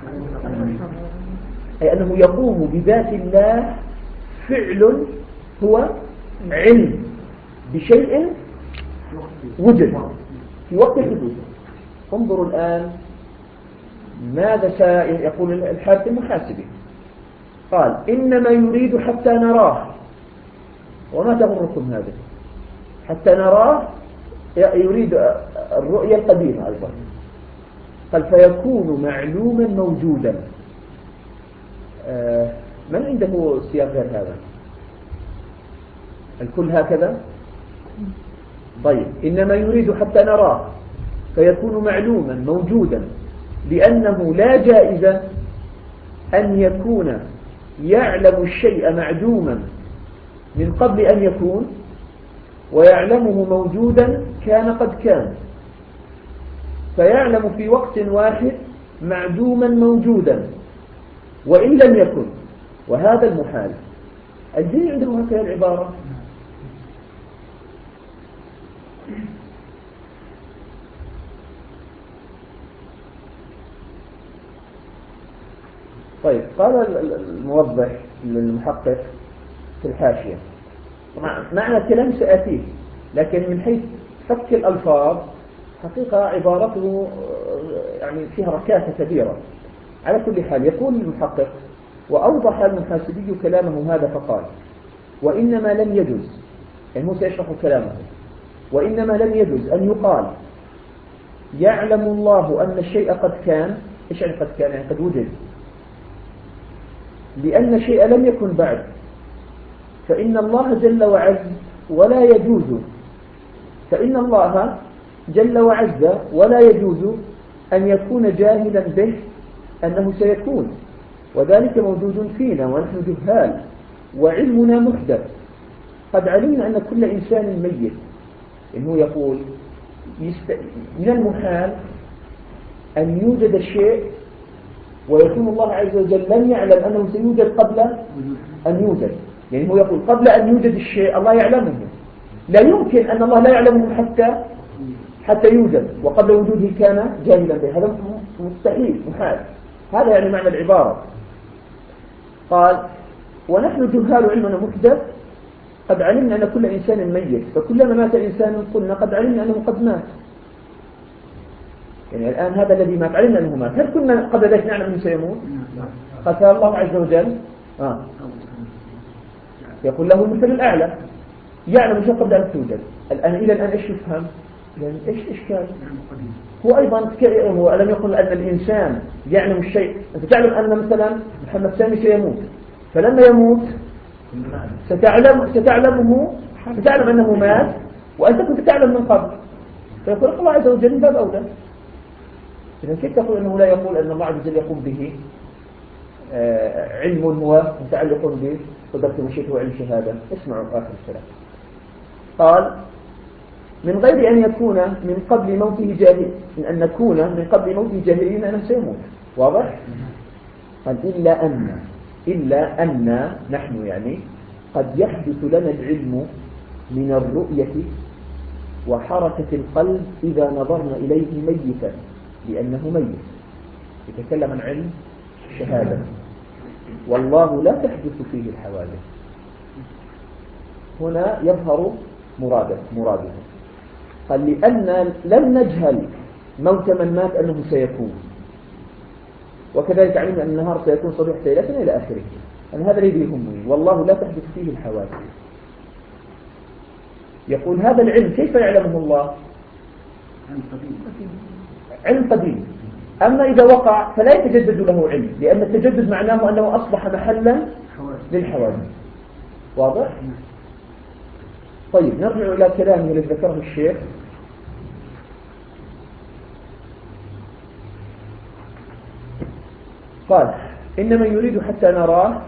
Speaker 1: أي أنه يقوم بذات الله فعل هو علم بشيء وجد في وقت الحدوث. انظروا الآن ماذا سيقول الحارث المحاسبي. قال إنما يريد حتى نراه. وما تغركم هذا؟ حتى نراه يريد الرؤية القديمة أيضا. قال فيكون معلوما موجودا. من عنده سياق غير هذا؟ الكل هكذا؟ طيب، إنما يريد حتى نراه فيكون معلوما موجودا، لأنه لا جائزة أن يكون يعلم الشيء معدوما من قبل أن يكون، ويعلمه موجودا كان قد كان، فيعلم في وقت واحد معدوما موجودا وإن لم يكن، وهذا المحال. الجن عنده هكذا العبارة. طيب، قال الموضح للمحقق في الحاشية، معنى الكلام سأتيه، لكن من حيث فك الألفاظ حقيقة عبارته يعني فيها ركاكة كبيرة. على كل حال يقول المحقق وأوضح المحاسبي كلامه هذا فقال وإنما لم يجوز، يعني هو سيشرح كلامه، وإنما لم يجوز أن يقال يعلم الله أن الشيء قد كان. إيش يعني قد كان؟ يعني قد وجد، لأن الشيء لم يكن بعد، فإن الله جل وعز ولا يجوز، فإن الله جل وعز ولا يجوز أن يكون جاهلا به أنه سيكون، وذلك موجود فينا ونحن جهال وعلمنا محدث. قد علمنا أن كل إنسان ميت. إنه يقول من المحال أن يوجد الشيء ويكون الله عز وجل لم يعلم أنه سيوجد قبل أن يوجد. يعني هو يقول قبل أن يوجد الشيء الله يعلمه، لا يمكن أن الله لا يعلمه حتى يوجد، وقبل وجوده كان جاهلا به، هذا مستحيل محال. هذا يعني معنى العبارة. قال ونحن جهال علمنا محدث قد علمنا أن كل إنسان ميت، فكلما مات إنسان قلنا قد علمنا أنه قد مات. يعني الآن هذا الذي مات علمنا أنه مات، هل كنا قبل ذلك نعلم أنه سيموت؟ قال الله عز وجل يقول له المثل الأعلى، يعلم شيء قبل أن توجد. الآن إلى الآن إيش يفهم؟ يعني إيش إشكال؟ هو أيضا هو ألم يقل أن الإنسان يعلم الشيء؟ أنت تعلم أن مثلا محمد سامي سيموت، فلما يموت ستعلم أنه مات وأنت كنت تعلم من قبل، فيقول الله عز وجل من باب أولى. إذا كيف تقول أنه لا يقول أن الله عز وجل يقوم به علم هو متعلق بقدرة مشيئته وعلم شهادة؟ اسمعوا آخر الكلام. قال من غير أن يكون من قبل موته جاهل، أن نكون من قبل موته جاهلين أنه سيموت. واضح؟ قال إلا أن نحن يعني قد يحدث لنا العلم من الرؤية وحركة القلب إذا نظرنا إليه ميتا، لأنه ميت. يتكلم عن علم شهادة، والله لا تحدث فيه الحوادث. هنا يظهر مراده. قال لأن لم نجهل موت من مات أنه سيكون، وكذلك علمنا أن النهار سيكون صبيح ليلة إلى آخره. أن هذا الذي يهمني، والله لا تحدث فيه الحوادث. يقول هذا العلم كيف يعلمه الله؟ علم قديم. أما إذا وقع فلا يتجدد له علم، لأن التجدد معناه أنه أصبح محلا للحوادث. واضح؟ طيب نرجع إلى كلامه الذي ذكره الشيخ. قال إنما يريد حتى نراه،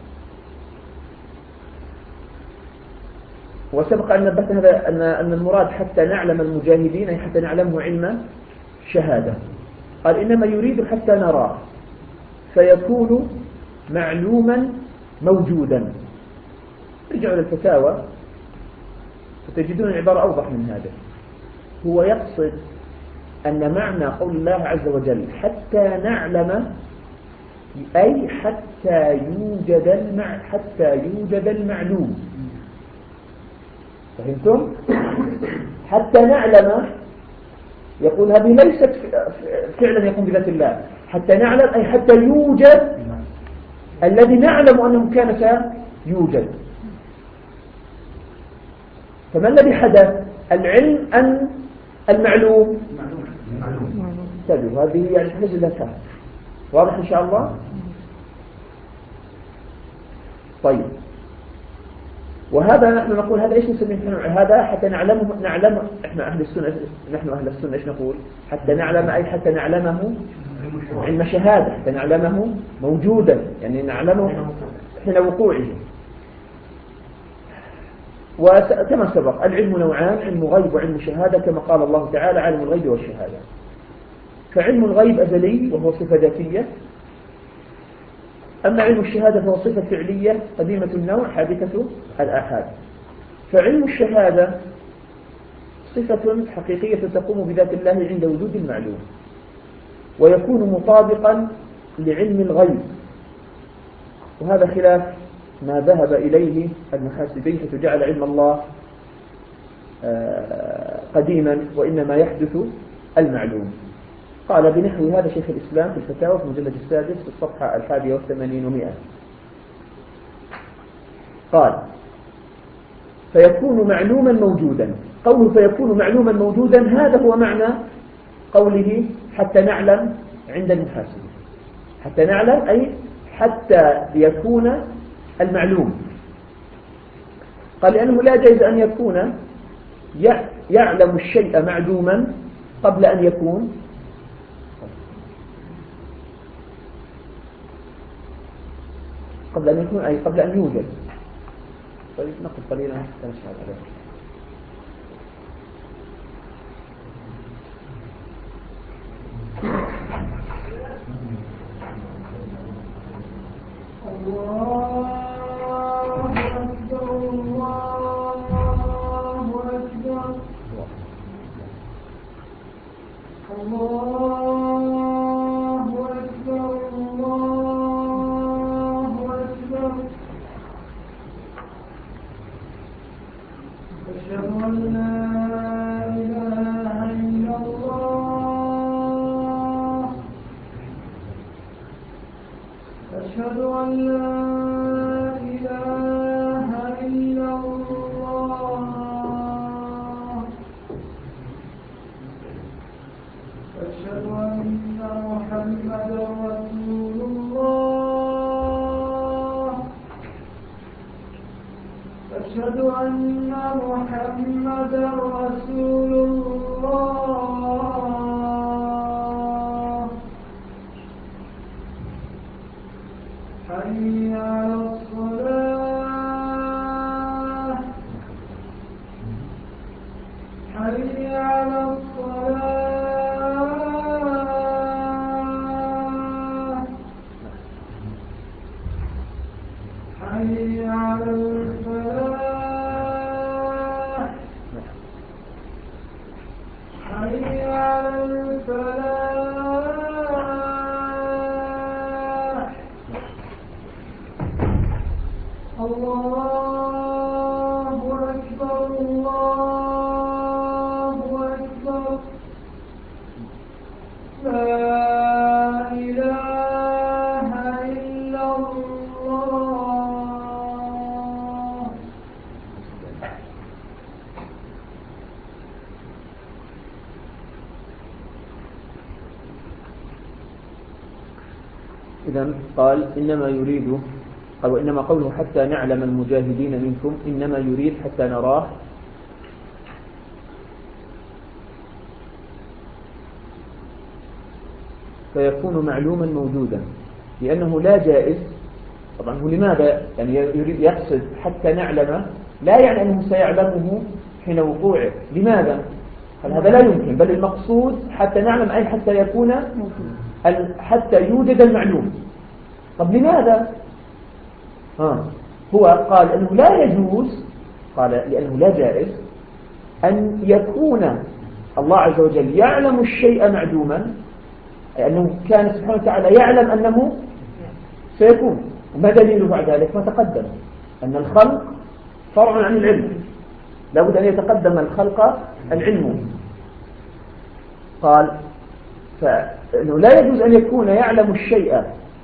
Speaker 1: وسبق أن نبهت هذا أن المراد حتى نعلم المجاهدين، أي حتى نعلمه علم شهادة. قال إنما يريد حتى نراه فيكون معلوما موجودا. ارجعوا للفتاوى فتجدون العبارة أوضح من هذا. هو يقصد أن معنى قول الله عز وجل حتى نعلم، أي حتى يوجد المعلوم. فهمتم؟ حتى نعلم، يقول هذه ليست فعلا يكون بذات الله. حتى نعلم أي حتى يوجد الذي نعلم أنه كان سيوجد. فما الذي حدث؟ العلم أن المعلوم؟ هذه يعني تحتاج لها فهم. واضح إن شاء الله؟ طيب، وهذا نحن نقول هذا إيش نسميه؟ هذا حتى نعلم إحنا أهل السنة، نحن أهل السنة إيش نقول؟ حتى نعلم، أي حتى نعلمه علم شهادة، حتى نعلمه موجودا، يعني نعلمه حين وقوعه. وكما سبق العلم نوعان، علم غيب وعلم شهادة، كما قال الله تعالى عالم الغيب والشهادة. فعلم الغيب أزلي وهو صفة ذاتية، أما علم الشهادة فهو صفة فعلية قديمة النوع حادثة الآحاد. فعلم الشهادة صفة حقيقية تقوم بذات الله عند وجود المعلوم، ويكون مطابقا لعلم الغيب، وهذا خلاف ما ذهب إليه المحاسبين، حيث جعل علم الله قديما وإنما يحدث المعلوم. قال بنحو هذا شيخ الإسلام في الفتاوى في المجلد السادس في الصفحة 81 و100. قال فيكون معلوما موجودا. قوله فيكون معلوما موجودا هذا هو معنى قوله حتى نعلم عند المحاسبين. حتى نعلم أي حتى يكون المعلوم. قال لأنه لا جائز أن يكون يعلم الشيء معلوما قبل أن يكون أي قبل أن يوجد. طيب نقف قليلا حتى نشعر عليه. إذن قال إنما يريد أو إنما قوله حتى نعلم المجاهدين منكم إنما يريد حتى نراه فيكون معلوما موجودا، لأنه لا جائز. طبعا هو لماذا يعني يريد يقصد حتى نعلم؟ لا يعني أنه سيعلمه حين وقوعه. لماذا؟ هذا لا يمكن، بل المقصود حتى نعلم أي حتى يكون حتى يوجد المعلوم. طب لماذا؟ هو قال أنه لا يجوز، قال لأنه لا جائز أن يكون الله عز وجل يعلم الشيء معدوما، لأنه كان سبحانه وتعالى يعلم أنه سيكون. وما دليله على ذلك؟ ما تقدم أن الخلق فرع عن العلم، لابد أن يتقدم الخلق العلم. قال فإنه لا يجوز أن يكون يعلم الشيء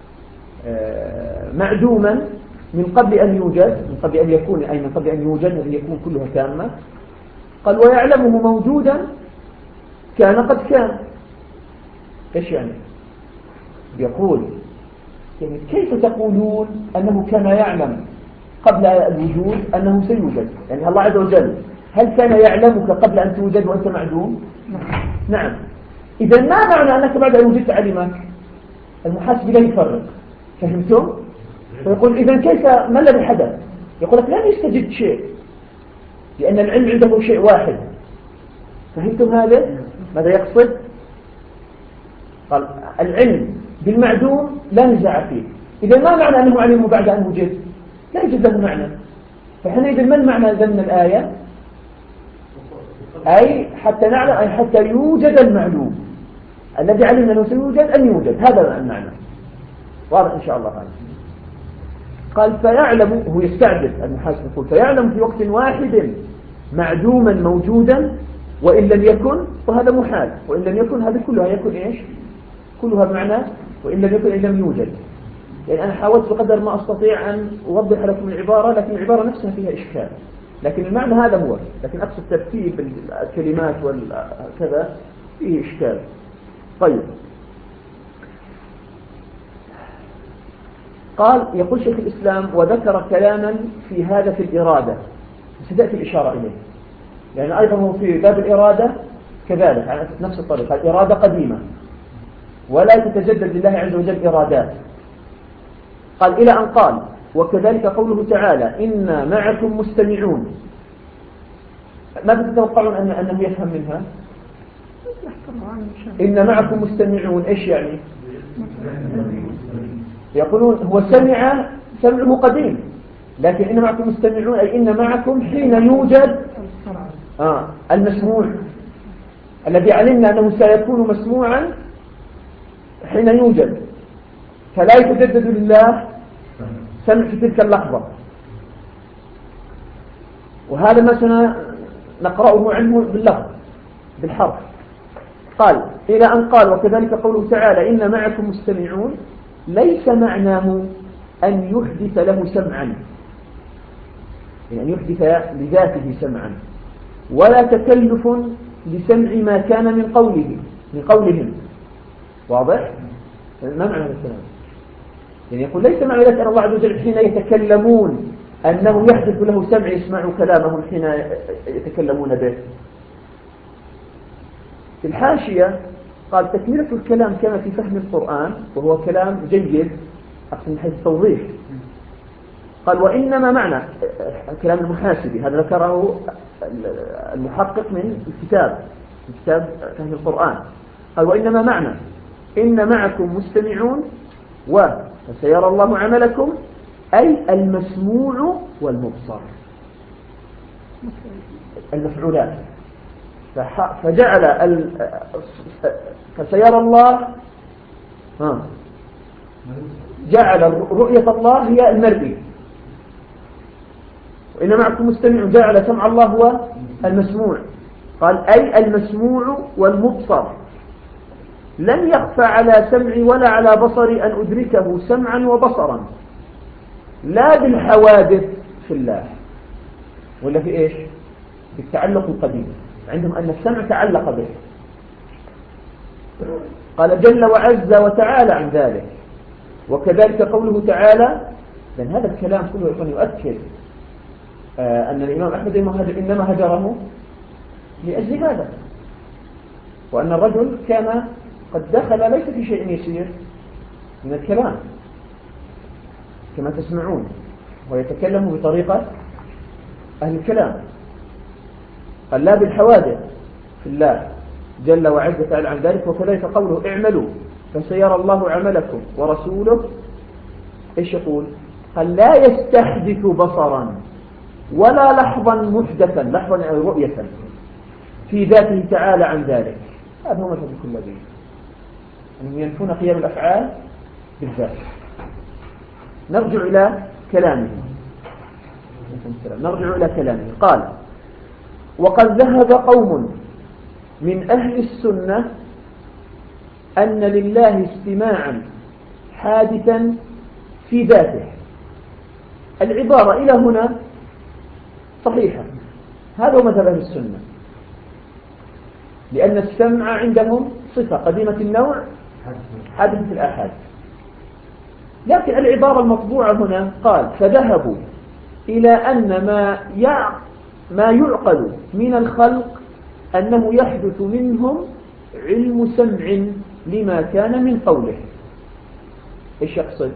Speaker 1: معدوما من قبل أن يوجد، من قبل أن يكون، أي من قبل أن يوجد أن يكون كلها تامة. قال ويعلمه موجودا كان قد كان. إيش يعني؟ يقول يعني كيف تقولون أنه كان يعلم قبل الوجود أنه سيوجد؟ يعني الله عز وجل هل كان يعلمك قبل أن توجد وأنت معدوم؟ نعم. إذا ما معنى أنك بعد أن وجدت علمك؟ المحاسب لا يفرق. فهمتم؟ فيقول إذا كيف، ما الذي حدث؟ يقول لك لم يستجد شيء، لأن العلم عنده شيء واحد. فهمتم هذا؟ ماذا يقصد؟ قال العلم بالمعدوم لا نزاع فيه. إذا ما معنى أنه علم بعد أن وجد؟ لا يوجد له معنى. فحينئذ ما المعنى من الآية؟ أي حتى نعلم، أي حتى يوجد المعلوم الذي علمنا أنه سيوجد أن يوجد. هذا المعنى واضح إن شاء الله. هذا قال فيعلم، هو يستعجل المحاسب يقول فيعلم في وقت واحد معدوما موجودا وإن لم يكن، وهذا محال، وإن لم يكن هذه كلها يكون إيش؟ كلها بمعنى وإن لم يكن إن لم يوجد. يعني أنا حاولت بقدر ما أستطيع أن أوضح لكم العبارة، لكن العبارة نفسها فيها إشكال، لكن المعنى هذا هو. لكن أقصد ترتيب الكلمات والكذا فيه إشكال. طيب قال يقول شيخ الإسلام وذكر كلاما في هذا في الإرادة، ستأتي الإشارة إليه، لأن أيضا هو في باب الإرادة كذلك على نفس الطريقة. الإرادة قديمة ولا تتجدد لله عز وجل إرادات. قال إلى أن قال وكذلك قوله تعالى إنا معكم مستمعون. ماذا تتوقعون أنه يفهم منها؟ إن معكم مستمعون إيش يعني؟ يقولون هو سمع سمعه قديم، لكن إن معكم مستمعون أي إن معكم حين يوجد المسموع الذي علمنا أنه سيكون مسموعا حين يوجد، فلا يتجدد لله سمع في تلك اللحظة. وهذا ما سنقرأه عنه باللفظ بالحرف. قال إلى أن قال وكذلك قوله تعالى إن معكم مستمعون، ليس معناه أن يحدث له سمعا، يعني أن يحدث لذاته سمعا، ولا تكلف لسمع ما كان من قولهم. واضح؟ ما معنى هذا الكلام؟ يعني يقول ليس معنى ذلك أن الله عز وجل حين يتكلمون أنه يحدث له سمع يسمع كلامهم حين يتكلمون به. في الحاشية قال تكملة الكلام كما في فهم القرآن، وهو كلام جيد أقصد من حيث التوضيح. قال وإنما معنى كلام المحاسبي، هذا ذكره المحقق من كتاب فهم القرآن. قال وإنما معنى إن معكم مستمعون وسيرى الله عملكم، أي المسموع والمبصر، المفعولات. فجعل فسيرى الله جعل رؤية الله هي المرئي، وإن معكم مستمع جعل سمع الله هو المسموع. قال أي المسموع والمبصر، لن يخفى على سمعي ولا على بصري أن أدركه سمعا وبصرا، لا بالحوادث في الله ولا في إيش؟ في التعلق القديم، عندهم أن السمع تعلق به. قال جل وعز وتعالى عن ذلك، وكذلك قوله تعالى، لأن هذا الكلام كله يؤكد أن الإمام أحمد إنما هجره لأجل هذا، وأن الرجل كان قد دخل ليس في شيء يسير من الكلام كما تسمعون، ويتكلم بطريقة أهل الكلام. قال لا بالحوادث في الله جل وعز تعالى عن ذلك، وكذلك قوله اعملوا فسيرى الله عملكم ورسوله. ايش يقول؟ قال لا يستحدث بصرا ولا لحظا محدثا، لحظا يعني رؤية في ذاته تعالى عن ذلك. هذا هو مذهب الكلابية، أنهم ينفون قيام الأفعال بالذات. نرجع إلى كلامه. قال وقد ذهب قوم من أهل السنة أن لله استماعا حادثا في ذاته. العبارة إلى هنا صحيحة، هذا هو مذهب أهل السنة، لأن السمع عندهم صفة قديمة النوع حادثة الآحاد. لكن العبارة المطبوعة هنا قال فذهبوا إلى أن ما يعقل من الخلق أنه يحدث منهم علم سمع لما كان من قوله. إيش يقصد؟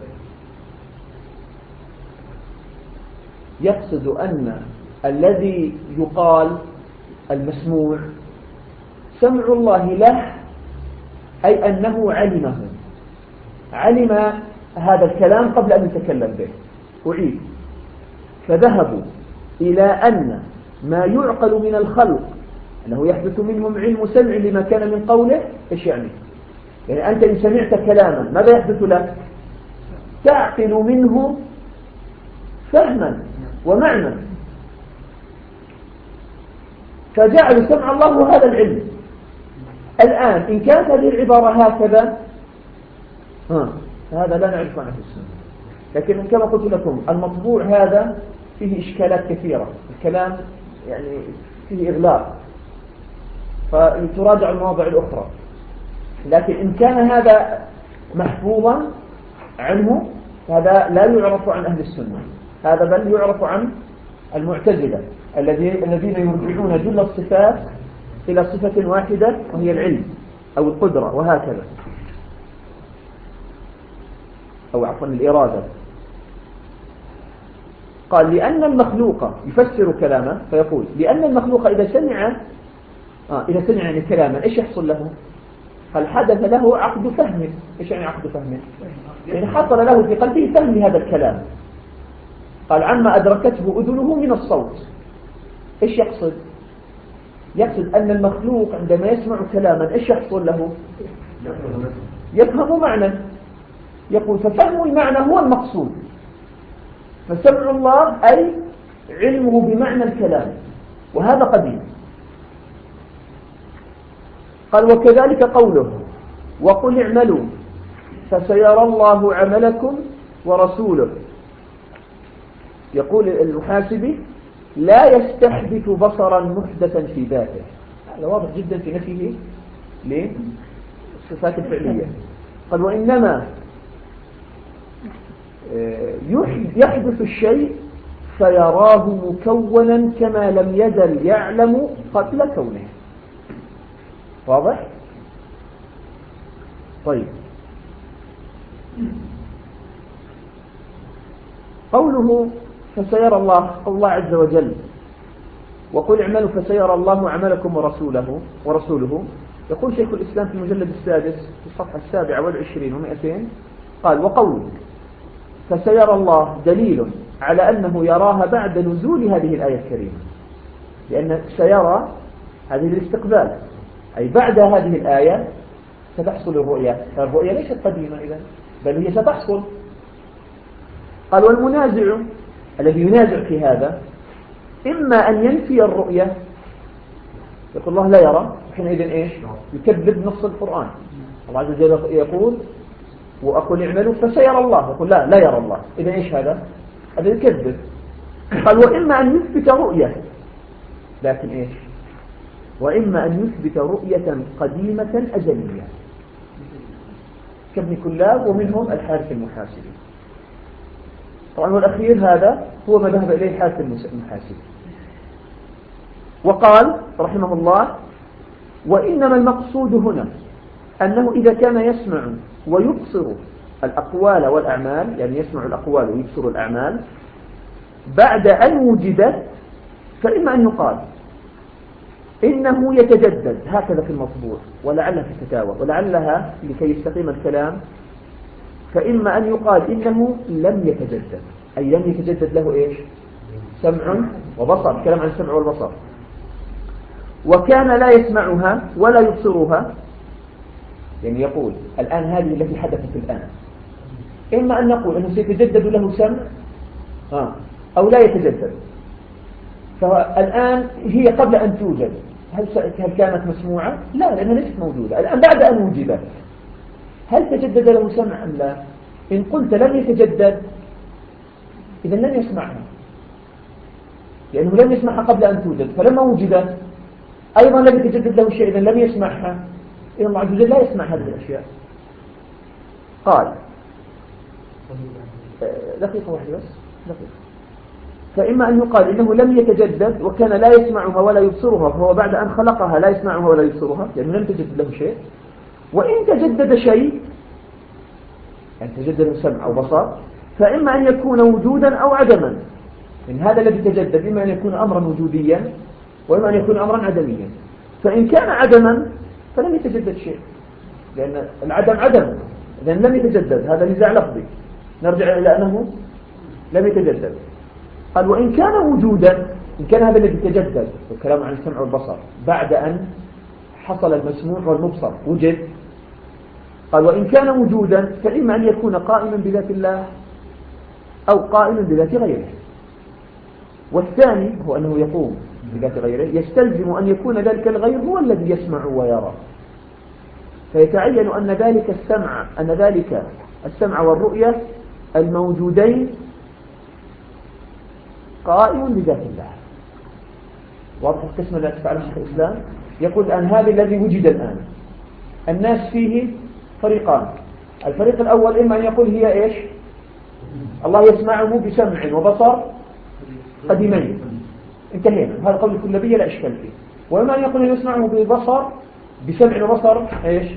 Speaker 1: يقصد أن الذي يقال المسموع سمع الله له، أي أنه علم هذا الكلام قبل أن يتكلم به. أعيد، فذهبوا إلى أن ما يعقل من الخلق أنه يحدث منهم علم سمع لما كان من قوله. إيش يعني؟ يعني أنت إن سمعت كلاما ماذا يحدث لك؟ تعقل منه فهما ومعنى، فجعل سمع الله هذا العلم. الآن إن كانت هذه العبارة هكذا هذا لا نعرف عنه السنة، لكن كما قلت لكم المطبوع هذا فيه إشكالات كثيرة، الكلام يعني فيه إغلاق، فتراجع المواضع الأخرى. لكن إن كان هذا محفوظا عنه هذا لا يعرف عن أهل السنة، هذا بل يعرف عن المعتزلة الذين يرجعون جل الصفات إلى صفة واحدة وهي العلم أو القدرة وهكذا، أو عفوا الإرادة. قال لأن المخلوق يفسر كلامه فيقول لأن المخلوق إذا سمع يعني كلاما إيش يحصل له؟ قال حدث له عقد فهم. إيش يعني عقد فهم؟ يعني حصل له في قلبه فهم هذا الكلام، قال عما أدركته أذنه من الصوت. إيش يقصد؟ يقصد أن المخلوق عندما يسمع كلاما إيش يحصل له؟ يفهم معنى. يقول ففهم المعنى هو المقصود، فسمع الله أي علمه بمعنى الكلام، وهذا قديم. قال وكذلك قوله وقل اعملوا فسيرى الله عملكم ورسوله. يقول المحاسبي لا يستحدث بصرا محدثا في ذاته. هذا واضح جدا في نفيه للصفات الفعلية. قال وإنما يحدث الشيء فيراه مكونا كما لم يزل يعلم قبل كونه. واضح؟ طيب قوله فسيرى الله، قول الله عز وجل وقل اعملوا فسيرى الله عملكم ورسوله. يقول شيخ الإسلام في المجلد السادس في الصفحة 27 و200 قال وقوله فسيرى الله دليل على أنه يراها بعد نزول هذه الآية الكريمة، لأن سيرى هذه الاستقبال، أي بعد هذه الآية ستحصل الرؤية. الرؤية ليست قديمة إذن، بل هي ستحصل. قال والمنازع الذي ينازع في هذا إما أن ينفي الرؤية، يقول الله لا يرى، حينئذ إيش؟ يكذب نص القرآن. الله عز وجل يقول وأقول اعملوا فسيرى الله، يقول لا يرى الله، إذن إيش هذا؟ هذا يكذب. قال وإما أن يثبت رؤية، لكن إيش؟ وإما أن يثبت رؤية قديمة أزلية كابن كلاب ومنهم الحارث المحاسبي. طبعا والأخير هذا هو ما ذهب إليه الحارث المحاسبي. وقال رحمه الله وإنما المقصود هنا أنه إذا كان يسمع ويبصر الأقوال والأعمال، يعني يسمع الأقوال ويبصر الأعمال بعد أن وجدت، فإما أن يقال إنه يتجدد هكذا في المطبوع ولعلها في الفتاوى ولعلها لكي يستقيم الكلام، فإما أن يقال إنه لم يتجدد، أي لم يتجدد له إيش؟ سمع وبصر، كلام عن السمع والبصر، وكان لا يسمعها ولا يبصرها. يعني يقول الآن هذه التي حدثت الآن، إما أن نقول أنه سيتجدد له سمع أو لا يتجدد. فالآن هي قبل أن توجد هل كانت مسموعة؟ لا، لأنها ليست موجودة. الآن بعد أن وجدت هل تجدد له سمع أم لا؟ إن قلت لم يتجدد إذا لم يسمعها، لأنه لم يسمعها قبل أن توجد، فلما وجدت أيضا لم يتجدد له شيء، إذا لم يسمعها. إذا الله عز وجل لا يسمع هذه الأشياء. قال دقيقة واحدة بس، دقيقة. فإما أن يقال إنه لم يتجدد وكان لا يسمعها ولا يبصرها، فهو بعد أن خلقها لا يسمعها ولا يبصرها، يعني لم تجدد له شيء. وإن تجدد شيء، يعني تجدد سمع أو بصر، فإما أن يكون وجودا أو عدما. من هذا الذي تجدد إما أن يكون أمرا وجوديا وإما أن يكون أمرا عدميا. فإن كان عدما فلم يتجدد شيء، لأن العدم عدم، إذن لم يتجدد، هذا نزاع لفظي، نرجع إلى أنه لم يتجدد. قال وإن كان وجودا، إن كان هذا الذي تجدد الكلام عن السمع والبصر بعد أن حصل المسموع والمبصر وجد، قال وإن كان وجودا فإما أن يكون قائما بذات الله أو قائما بذات غيره. والثاني هو أنه يقوم بذات غيره، يستلزم أن يكون ذلك الغير هو الذي يسمع ويرى، فيتعين أن ذلك السمع والرؤية الموجودين قائم بذات الله. واضح القسم الذي تفعله شيخ الإسلام؟ يقول الآن هذا الذي وجد الآن الناس فيه فريقان. الفريق الأول إما أن يقول هي إيش؟ الله يسمعه بسمع وبصر قديمين، انتهينا، هذا قول الكلابية لا إشكال فيه. وإما أن يقول يسمعه ببصر بسمع وبصر إيش؟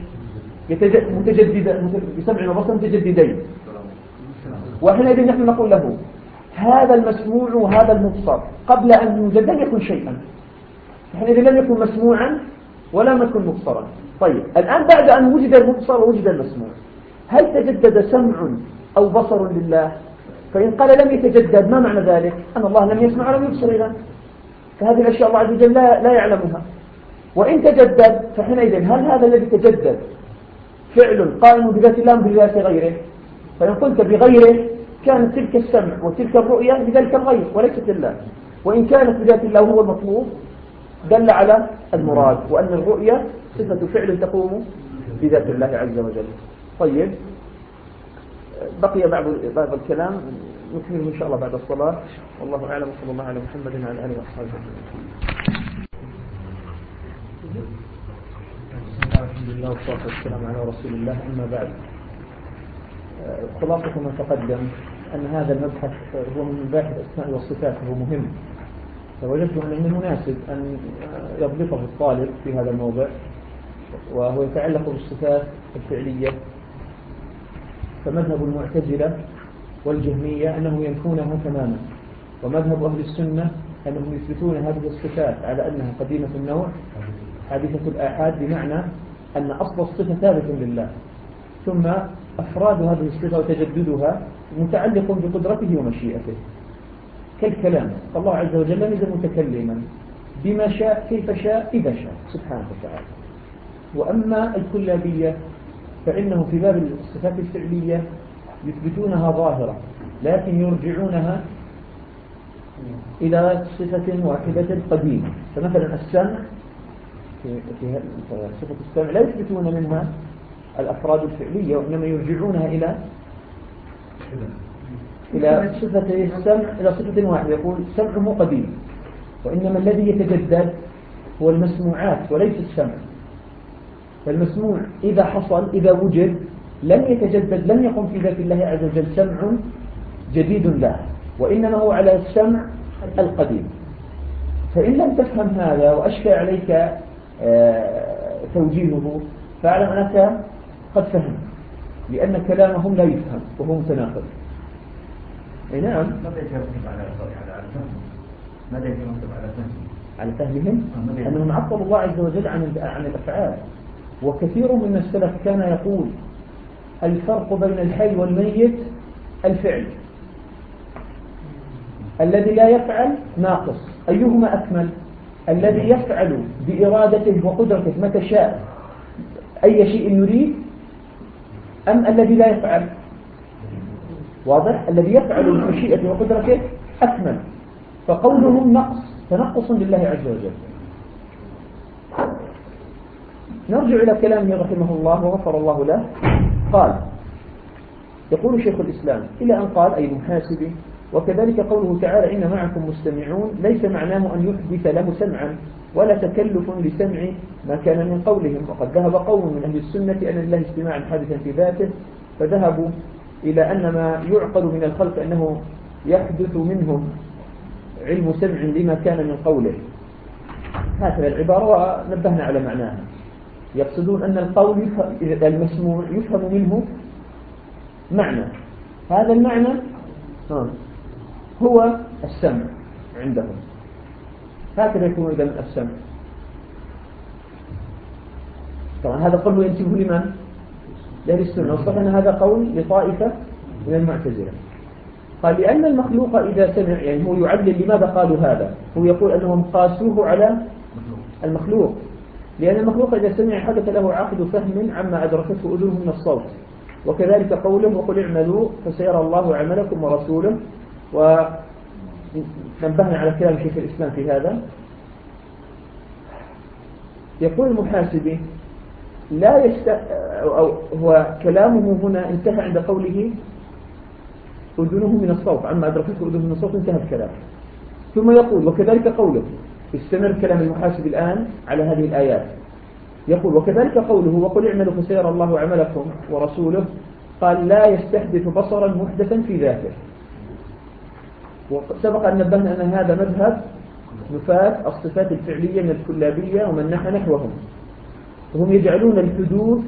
Speaker 1: بسمع وبصر متجددين. وحينئذ نحن نقول له هذا المسموع وهذا المبصر قبل أن يوجد لم يكن شيئا، حينئذ لم يكن مسموعا ولم يكن مبصرا. طيب الآن بعد أن وجد المبصر ووجد المسموع، هل تجدد سمع أو بصر لله؟ فإن قال لم يتجدد ما معنى ذلك؟ أن الله لم يسمع ولم يبصر إذن، فهذه الأشياء الله عز وجل لا يعلمها. وإن تجدد فحينئذ هل هذا الذي تجدد فعل قائم بذات الله بذات غيره؟ فإن قلت بغيره كانت تلك السمع وتلك الرؤية لذلك الغير وليست لله، وإن كانت بذات الله هو المطلوب دل على المراد، وأن الرؤية صفة فعل تقوم بذات الله عز وجل. طيب، بقي بعض الكلام نكمله إن شاء الله بعد الصلاة، والله أعلم، وصلى الله على محمد وعلى آله وأصحابه أجمعين. الحمد لله والصلاة والسلام على رسول الله. أما بعد، خلاصة ما تقدم أن هذا المبحث هو من مباحث الأسماء والصفات، وهو مهم، فوجدت أن من المناسب أن يضبطه الطالب في هذا الموضع، وهو يتعلق بالصفات الفعلية. فمذهب المعتزلة والجهمية أنه ينفونها تماما، ومذهب أهل السنة أنهم يثبتون هذه الصفات على أنها قديمة النوع حادثة الآحاد، بمعنى أن أصل الصفة ثابت لله، ثم أفراد هذه الصفة وتجددها متعلق بقدرته ومشيئته كالكلام. فالله عز وجل لم يزل متكلما بما شاء كيف شاء إذا شاء سبحانه وتعالى. وأما الكلابية فإنه في باب الصفات الفعلية يثبتونها ظاهرة، لكن يرجعونها إلى صفة واحدة قديمة. فمثلا السمع، في صفة السمع لا يثبتون منها الأفراد الفعلية، وإنما يرجعونها إلى صفة السمع، إلى صفة واحدة، يقول سمعه قديم، وإنما الذي يتجدد هو المسموعات وليس السمع. فالمسموع إذا حصل، إذا وجد، لن يتجدد، لن يقوم في ذات الله عز وجل سمع جديد له، وإنما هو على السمع القديم. فإن لم تفهم هذا وأشكى عليك توجيهه فاعلم أنك قد فهم، لأن كلامهم لا يفهم وهو متناقض. أي نعم.
Speaker 3: ماذا يترتب على فهم؟ ماذا يترتب على
Speaker 1: فهمهم؟ أنهم عطلوا الله عز وجل عن الأفعال. وكثير من السلف كان يقول الفرق بين الحي والميت الفعل، الذي لا يفعل ناقص، أيهما أكمل؟ الذي يفعل بإرادته وقدرته متى شاء أي شيء يريد، أم الذي لا يفعل؟ واضح؟ الذي يفعل بمشيئته وقدرته أكمل. فقولهم نقص تنقص لله عز وجل. نرجع إلى كلامه رحمه الله وغفر الله له. قال، يقول شيخ الإسلام إلى أن قال أي محاسبي: وكذلك قوله تعالى إن معكم مستمعون ليس معناه أن يحدث له سمعا ولا تكلف لسمع ما كان من قولهم. وقد ذهب قوم من أهل السنة أن لله استماعا حادثا في ذاته، فذهبوا إلى أن ما يعقل من الخلق أنه يحدث منهم علم سمع لما كان من قوله. هكذا العبارة ونبهنا على معناها. يقصدون أن القول المسموع يفهم منه معنى، هذا المعنى هو السمع عندهم. هكذا يكون إذا من السمع. طبعا هذا قول ينتبه لمن؟ لأهل السنة. وصف أن هذا قول لطائفة من المعتزلة. قال لأن المخلوق إذا سمع، يعني هو يعلل لماذا قالوا هذا، هو يقول أنهم قاسوه على المخلوق، لأن المخلوق إذا سمع حدث له عقد فهم عما أدركته أذنه من الصوت. وكذلك قوله وقل اعملوا فسيرى الله عملكم ورسوله. ونبهنا على كلام شيخ الإسلام في هذا. يقول المحاسبي لا أو هو كلامه هنا انتهى عند قوله أذنه من الصوت، عما أدركته أذنه من الصوت انتهى الكلام. ثم يقول وكذلك قوله، استمر كلام المحاسب الآن على هذه الآيات. يقول وكذلك قوله وقل اعملوا فسيرى الله عملكم ورسوله، قال لا يستحدث بصرا محدثا في ذاته. وسبق أن نبهنا أن هذا مذهب نفاة الصفات الفعلية من الكلابية ومن نحى نحوهم، وهم يجعلون الحدوث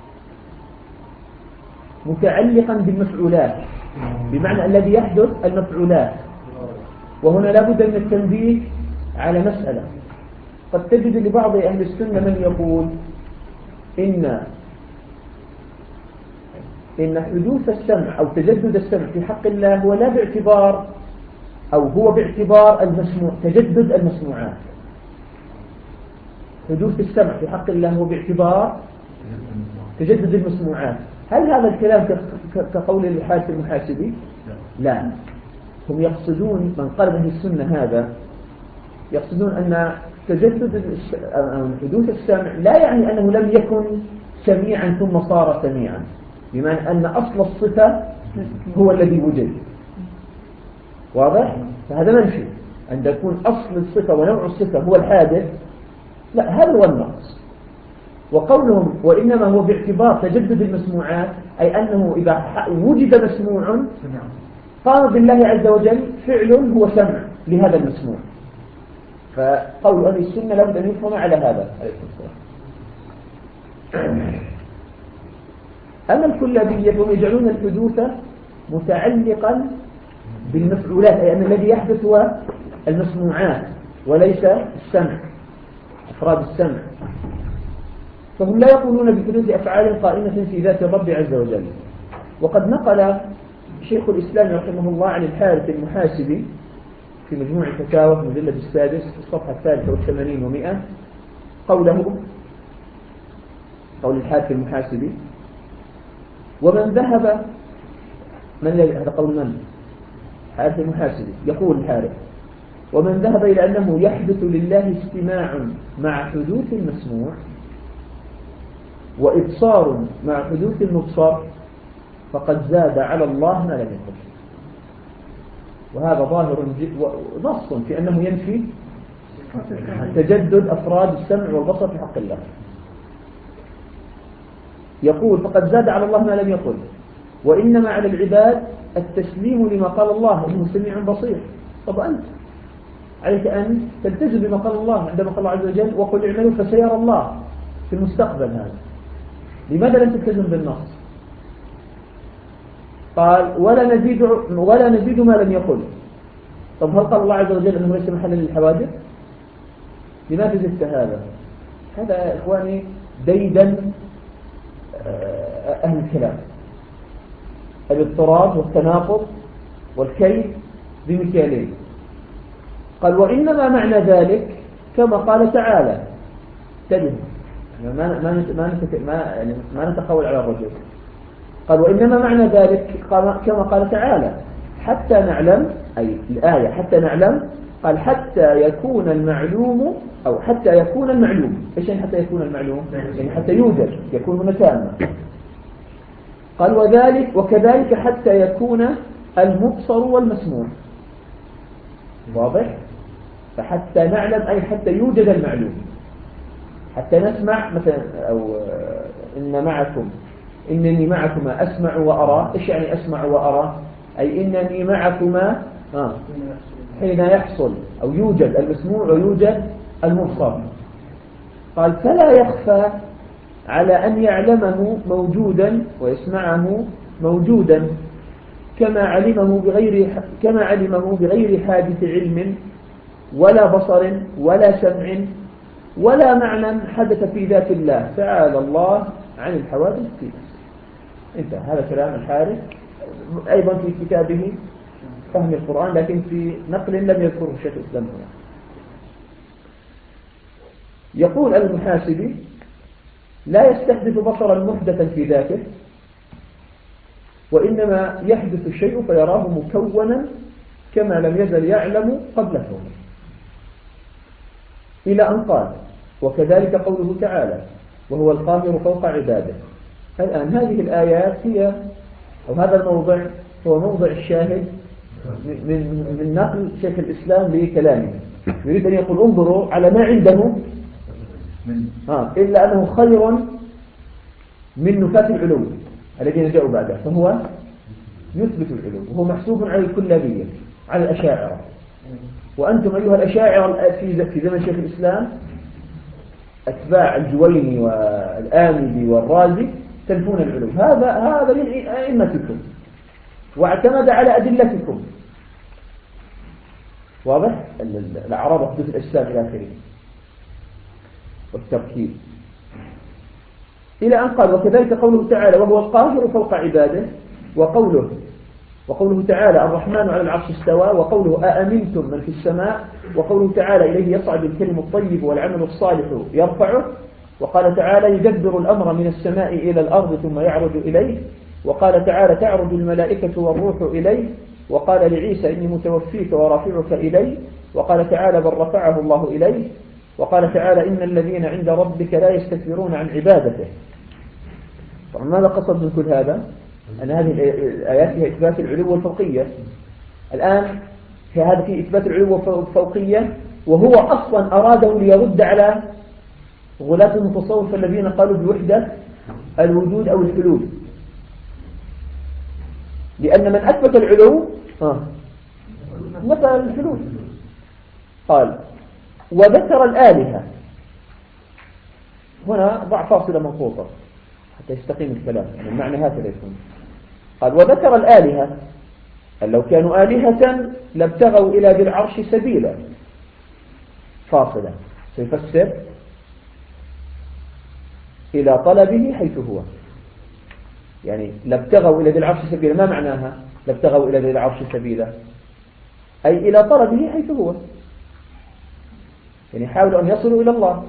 Speaker 1: متعلقا بالمفعولات، بمعنى الذي يحدث المفعولات. وهنا لا بد من التنبيه على مسألة. قد تجد لبعض أهل السنة من يقول إن إن حدوث السمع أو تجدد السمع في حق الله هو لا باعتبار أو هو باعتبار المسموع، تجدد المسموعات. حدوث السمع في حق الله هو باعتبار تجدد المسموعات. هل هذا الكلام كقول الحارث المحاسبي؟ لا، هم يقصدون من قال به السنة هذا يقصدون أن تجدد حدوث السمع لا يعني أنه لم يكن سميعا ثم صار سميعا، بمعنى أن أصل الصفة هو الذي وجد. واضح؟ فهذا منفي، أن يكون أصل الصفة ونوع الصفة هو الحادث، لا، هذا هو النقص. وقولهم وإنما هو باعتبار تجدد المسموعات، أي أنه إذا وجد مسموع قام بالله عز وجل فعل هو سمع لهذا المسموع. فقول أهل السنة لابد أن يفهم على هذا. أما الكلابية فهم يجعلون الحدوث متعلقا بالمفعولات، أي أن الذي يحدث هو المسموعات وليس السمع، أفراد السمع. فهم لا يقولون بحدوث أفعال قائمة في ذات الرب عز وجل. وقد نقل شيخ الإسلام رحمه الله عن الحارث المحاسبي في مجموع الفتاوى في المجلد السادس في الصفحة 83 و100 قوله، قول الحارث المحاسبي: ومن ذهب، هذا قول من؟ حارث المحاسبي. يقول الحارث: ومن ذهب إلى أنه يحدث لله استماع مع حدوث المسموع وإبصار مع حدوث المبصر فقد زاد على الله ما لم يقل. وهذا ظاهر نص في أنه ينفي تجدد أفراد السمع والبصر في حق الله. يقول: فقد زاد على الله ما لم يقل، وإنما على العباد التسليم لما قال الله إنه سميع بصير. طب أنت عليك أن تلتزم بما قال الله عندما قال الله عز وجل: وقل اعملوا فسيرى الله في المستقبل. هذا لماذا لم تلتزم بالنص؟ قال: ولا نزيد ما لم يقل. طب هل قال الله عز وجل أنه ليس محلا للحوادث؟ لماذا زدت هذا؟ هذا يا إخواني ديدا أهل الكلام، الاضطراب والتناقض والكيد بمكيالين. قال: وإنما معنى ذلك كما قال تعالى. تجد ما نتقول على الرجل. قال: وإنما معنى ذلك كما قال تعالى حتى نعلم، أي الآية حتى نعلم. قال: حتى يكون المعلوم، أو حتى يكون المعلوم. إيش يعني حتى يكون المعلوم؟ يعني حتى يوجد، يكون هنا تامة. قال: وكذلك حتى يكون المبصر والمسموع. واضح؟ فحتى نعلم أي حتى يوجد المعلوم، حتى نسمع مثلا، أو إن معكم، إنني معكما أسمع وأرى. إيش يعني أسمع وأرى؟ أي إنني معكما حين يحصل أو يوجد المسموع ويوجد المبصر. قال: فلا يخفى على أن يعلمه موجودا ويسمعه موجودا كما علمه بغير حادث علم ولا بصر ولا سمع ولا معنى حدث في ذات الله تعالى الله عن الحوادث في نفسه. انتهى. هذا كلام الحارث أيضا في كتابه فهم القرآن، لكن في نقل لم يذكره شيخ الإسلام هنا. يقول المحاسبي: لا يستحدث بصرا محدثا في ذاته، وإنما يحدث الشيء فيراه مكونا كما لم يزل يعلم قبل كونه، إلى أن قال: وكذلك قوله تعالى: وهو القاهر فوق عباده. الآن هذه الآيات هي، أو هذا الموضع هو موضع الشاهد من نقل شيخ الإسلام لكلامه. يريد أن يقول: انظروا على ما عنده إلا أنه خير من نفاة العلو الذين جاءوا بعده، فهو يثبت العلو وهو محسوب على الكلابية، على الأشاعرة. وأنتم أيها الأشاعرة في زمن شيخ الإسلام أتباع الجويني والآمدي والرازي تنفون العلو. هذا من أئمتكم واعتمد على أدلتكم. واضح؟ الأعراض وحدوث الأجسام إلى آخره والتركيب. إلى أن قال وكذلك قوله تعالى وهو القاهر فوق عباده، وقوله تعالى الرحمن على العرش استوى، وقوله أأمنتم من في السماء، وقوله تعالى إليه يصعد الكلم الطيب والعمل الصالح يرفعه، وقال تعالى يدبر الأمر من السماء إلى الأرض ثم يعرج إليه، وقال تعالى تعرج الملائكة والروح إليه، وقال لعيسى إني متوفيك ورافعك إليه، وقال تعالى بل رفعه الله إليه، وقال تعالى إن الذين عند ربك لا يستكبرون عن عبادته. طبعا ماذا قصد من كل هذا؟ أن هذه الآيات فيها إثبات العلو والفوقية. الآن في هذا في إثبات العلو والفوقية، وهو أصلا أراده ليرد على غلاة المتصوفة الذين قالوا بوحدة الوجود أو الحلول، لأن من أثبت العلو مثل الحلول. قال وذكر الآلهة، هنا ضع فاصلة منقوطة حتى يستقيم الكلام، يعني المعنى هكذا يكون. قال وذكر الآلهة أن لو كانوا آلهة لابتغوا إلى ذي العرش سبيلا، فاصلة سيفسر إلى طلبه حيث هو، يعني لابتغوا إلى ذي العرش سبيلا، ما معناها لابتغوا إلى ذي العرش سبيلا؟ أي إلى طلبه حيث هو، يعني حاولوا أن يصلوا إلى الله.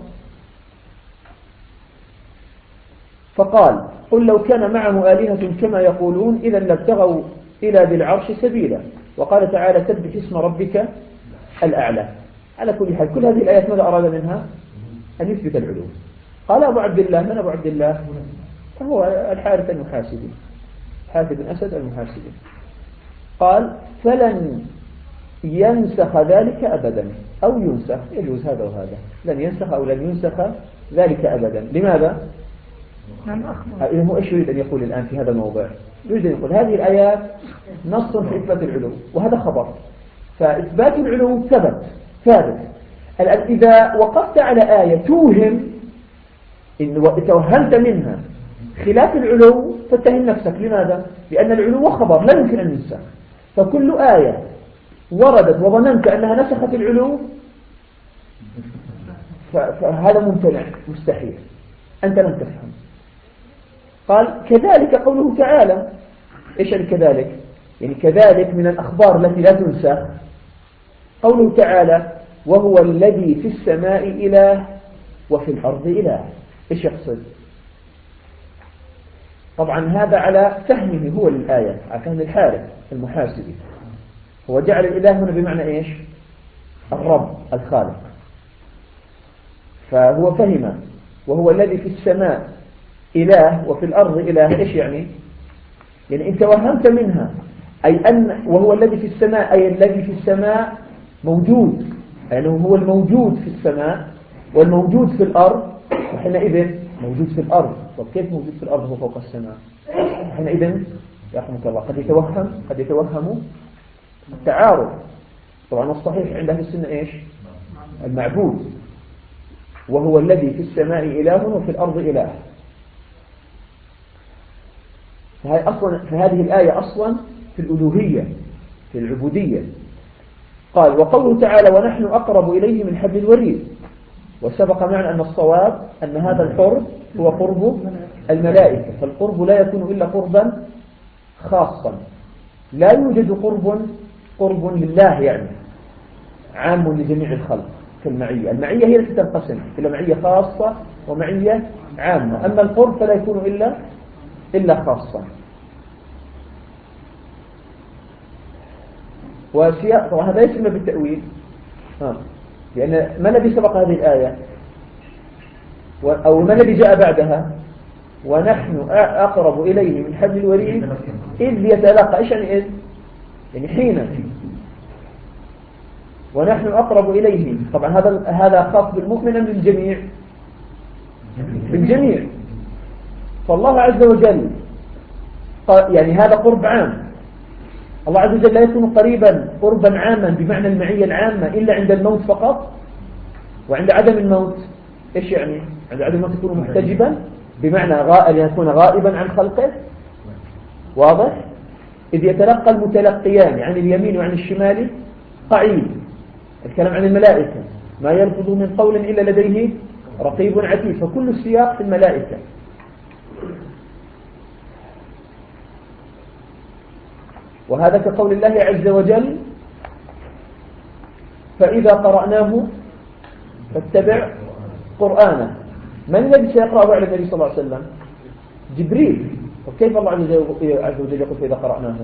Speaker 1: فقال قل لو كان معه آلهة كما يقولون إذا لابتغوا إلى ذي العرش سبيلا. وقال تعالى سبح اسم ربك الأعلى. على كل حال كل هذه الآيات ماذا أراد منها؟ أن يثبت العلو. قال أبو عبد الله، من أبو عبد الله؟ فهو الحارث المحاسبي، حارث بن أسد المحاسبي. قال فلن ينسخ ذلك أبدا، أو ينسخ، يجوز هذا وهذا، لن ينسخ أو لن ينسخ ذلك أبدا. لماذا؟ إذا هو إيش يريد أن يقول الآن في هذا الموضوع؟ يريد أن يقول هذه الآيات نص في إثبات العلو وهذا خبر، فإثبات العلو ثابت. الآن إذا وقفت على آية توهم إن توهمت منها خلاف العلو فتهم نفسك. لماذا؟ لأن العلو خبر لا يمكن أن ينسخ، فكل آية وردت وظننت أنها نسخت العلو فهذا ممتنع مستحيل، أنت لم تفهم. قال كذلك قوله تعالى، إيش يعني كذلك؟ يعني كذلك من الأخبار التي لا تنسخ قوله تعالى وهو الذي في السماء إله وفي الأرض إله. إيش يقصد؟ طبعا هذا على فهمه هو للآية، على فهم الحارث المحاسبي. هو جعل الإله هنا بمعنى إيش؟ الرب الخالق، فهو فهم وهو الذي في السماء إله وفي الأرض إله. إيش يعني؟ يعني إن توهمت منها أي أن وهو الذي في السماء أي الذي في السماء موجود، يعني هو الموجود في السماء والموجود في الأرض، وحينئذ موجود في الأرض. طب كيف موجود في الأرض هو فوق السماء؟ حينئذ يرحمك الله قد يتوهم التعارض. طبعا الصحيح عند أهل السنة إيش؟ المعبود، وهو الذي في السماء إله وفي الأرض إله. فهذه الآية أصلا في الألوهية في العبودية. قال وقوله تعالى ونحن أقرب إليه من حبل الوريد. وسبق معنا أن الصواب أن هذا القرب هو قرب الملائكة، فالقرب لا يكون إلا قربا خاصا، لا يوجد قرب لله يعني عام لجميع الخلق كالمعية. المعية هي التي تنقسم إلى معية خاصة ومعية عامة، أما القرب فلا يكون إلا خاصا. وسياق طبعا هذا يسمى بالتأويل، لأن ما الذي سبق هذه الآية أو ما الذي جاء بعدها؟ ونحن أقرب إليه من حبل الوريد إذ يتلاقى. إيش يعني إذ؟ يعني حين. ونحن أقرب إليه، طبعا هذا خاص بالمؤمن أم بالجميع؟ بالجميع. فالله عز وجل يعني هذا قرب عام. الله عز وجل لا يكون قربا عاما بمعنى المعية العامة إلا عند الموت فقط، وعند عدم الموت إيش يعني؟ عند عدم الموت يكون محتجبا بمعنى أن يكون غائبا عن خلقه. واضح؟ إذ يتلقى المتلقيان عن اليمين وعن الشمال قعيد. الكلام عن الملائكة ما يلفظ من قول إلا لديه رقيب عتيد، فكل السياق في الملائكة. وهذا كقول الله عز وجل فإذا قرأناه فاتبع قرآنه. من الذي سيقرأه على النبي صلى الله عليه وسلم؟ جبريل. وكيف الله عز وجل يقول فإذا قرأناه؟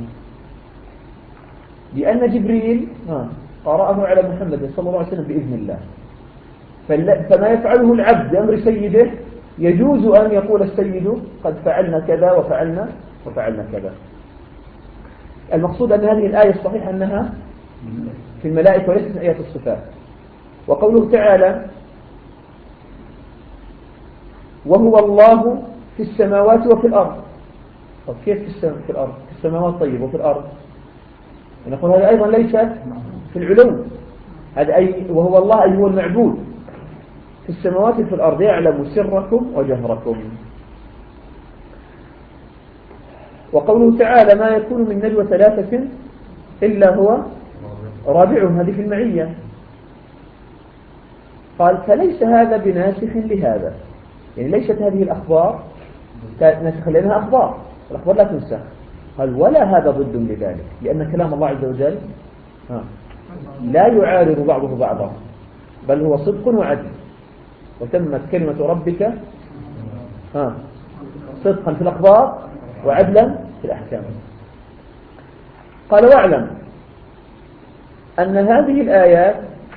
Speaker 1: لأن جبريل قرأه على محمد صلى الله عليه وسلم بإذن الله. فما يفعله العبد بأمر سيده يجوز أن يقول السيد قد فعلنا كذا وفعلنا كذا. المقصود أن هذه الآية الصحيحة أنها في الملائكة وليست من آيات الصفات. وقوله تعالى وهو الله في السماوات وفي الأرض. طب كيف في الأرض؟ في السماوات طيب وفي الأرض؟ نقول هذا أيضا ليس في العلو، هذا وهو الله أي هو المعبود في السماوات وفي الأرض يعلم سركم وجهركم. وقوله تعالى ما يكون من نجوى ثلاثة إلا هو رابعهم، هذه في المعية. قال فليس هذا بناسخ لهذا، يعني ليست هذه الأخبار ناسخ لأنها أخبار، الأخبار لا تنسخ. قال ولا هذا ضد لذلك، لأن كلام الله عز وجل لا يعارض بعضه بعضا، بل هو صدق وعدل. وتمت كلمة ربك صدقا في الأخبار وعدلا في الأحكام. قال واعلم أن هذه الآيات،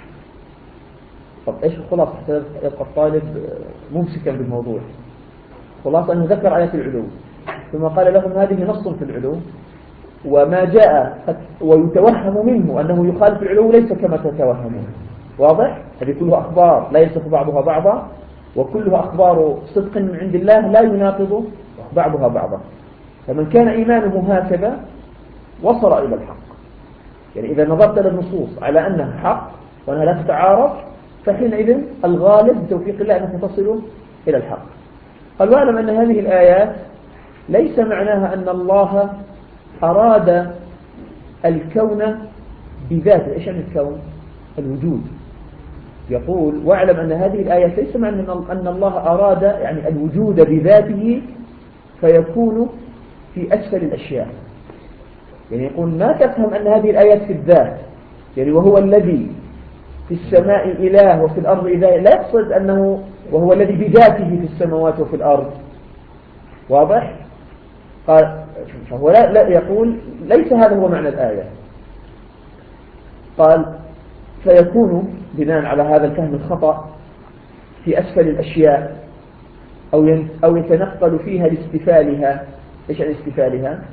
Speaker 1: طب إيش الخلاصة حتى يبقى الطالب ممسكا بالموضوع؟ خلاصة أنه ذكر آيات العلو ثم قال لهم هذه نص في العلو، وما جاء ويتوهم منه أنه يخالف العلو ليس كما تتوهمون. واضح؟ هذه كلها أخبار لا يلتف بعضها بعضا، وكلها أخبار صدق من عند الله لا يناقض بعضها بعضا. فمن كان إيمانه هكذا وصل إلى الحق. يعني إذا نظرت للنصوص على أنها حق وأنها لا تتعارض فحينئذ الغالب بتوفيق الله أنك تصل إلى الحق. قال واعلم أن هذه الآيات ليس معناها أن الله أراد الكون بذاته. إيش يعني الكون؟ الوجود. يقول واعلم أن هذه الآيات ليس معنى أن الله أراد يعني الوجود بذاته فيكون في أسفل الأشياء. يعني يقول ما تفهم أن هذه الآيات في الذات، يعني وهو الذي في السماء إله وفي الأرض إله، لا يقصد أنه وهو الذي بذاته في السماوات وفي الأرض. واضح؟ قال فهو لا يقول ليس هذا هو معنى الآية. قال فيكون بناء على هذا الفهم الخطأ في أسفل الأشياء أو يتنقل فيها لاستفالها. إيش يعني استفالها؟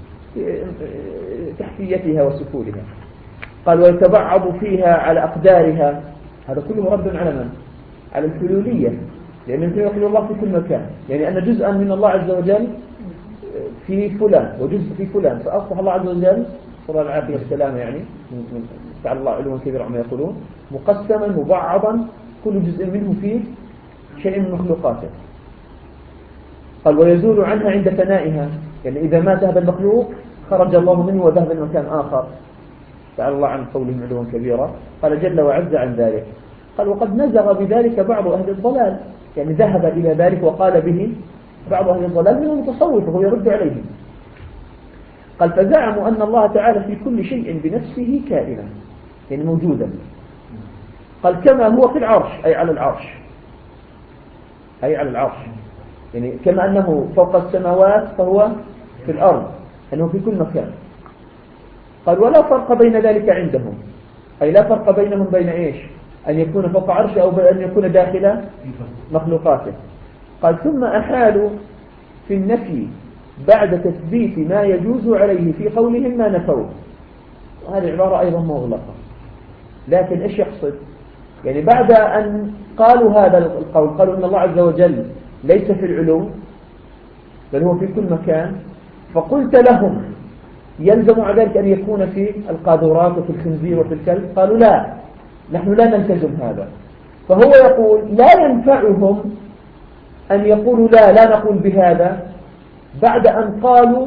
Speaker 1: تحتيتها وسفولها. قال ويتبعض فيها على أقدارها. هذا كله رد على من؟ على الحلولية، لأن يمكن يقول الله في كل مكان، يعني أن جزءا من الله عز وجل في فلان وجزء في فلان، فأصبح الله عز وجل صلى الله عليه وسلم يعني تعالى الله علوا كبيرا عما يقولون مقسما مبعضا كل جزء منه فيه شيء من مخلوقاته. قال ويزول عنها عند فنائها، يعني إذا ما ذهب المخلوق خرج الله منه وذهب المكان آخر. تعالى الله عن قولهم علوا كبيرا. قال جل وعز عن ذلك. قال وقد نزغ بذلك بعض أهل الضلال، يعني ذهب إلى ذلك وقال به بعض أهل الضلال منهم متصوف وهو يرد عليهم. قال فزعموا أن الله تعالى في كل شيء بنفسه كائنا، يعني موجودا. قال كما هو في العرش، أي على العرش، أي على العرش، يعني كما أنه فوق السماوات فهو في الأرض، أنه في كل مكان. قال ولا فرق بين ذلك عندهم، أي لا فرق بينهم بين إيش؟ أن يكون فوق عرشه أو أن يكون داخل مخلوقاته. قال ثم أحالوا في النفي بعد تثبيت ما يجوز عليه في قولهم ما نفوه. وهذه عبارة أيضا مغلقة، لكن إيش يقصد؟ يعني بعد أن قالوا هذا القول، قالوا إن الله عز وجل ليس في العلو بل هو في كل مكان، فقلت لهم يلزم على ذلك أن يكون في القاذورات وفي الخنزير وفي الكلب. قالوا لا، نحن لا نلتزم هذا. فهو يقول لا ينفعهم أن يقولوا لا نقول بهذا بعد أن قالوا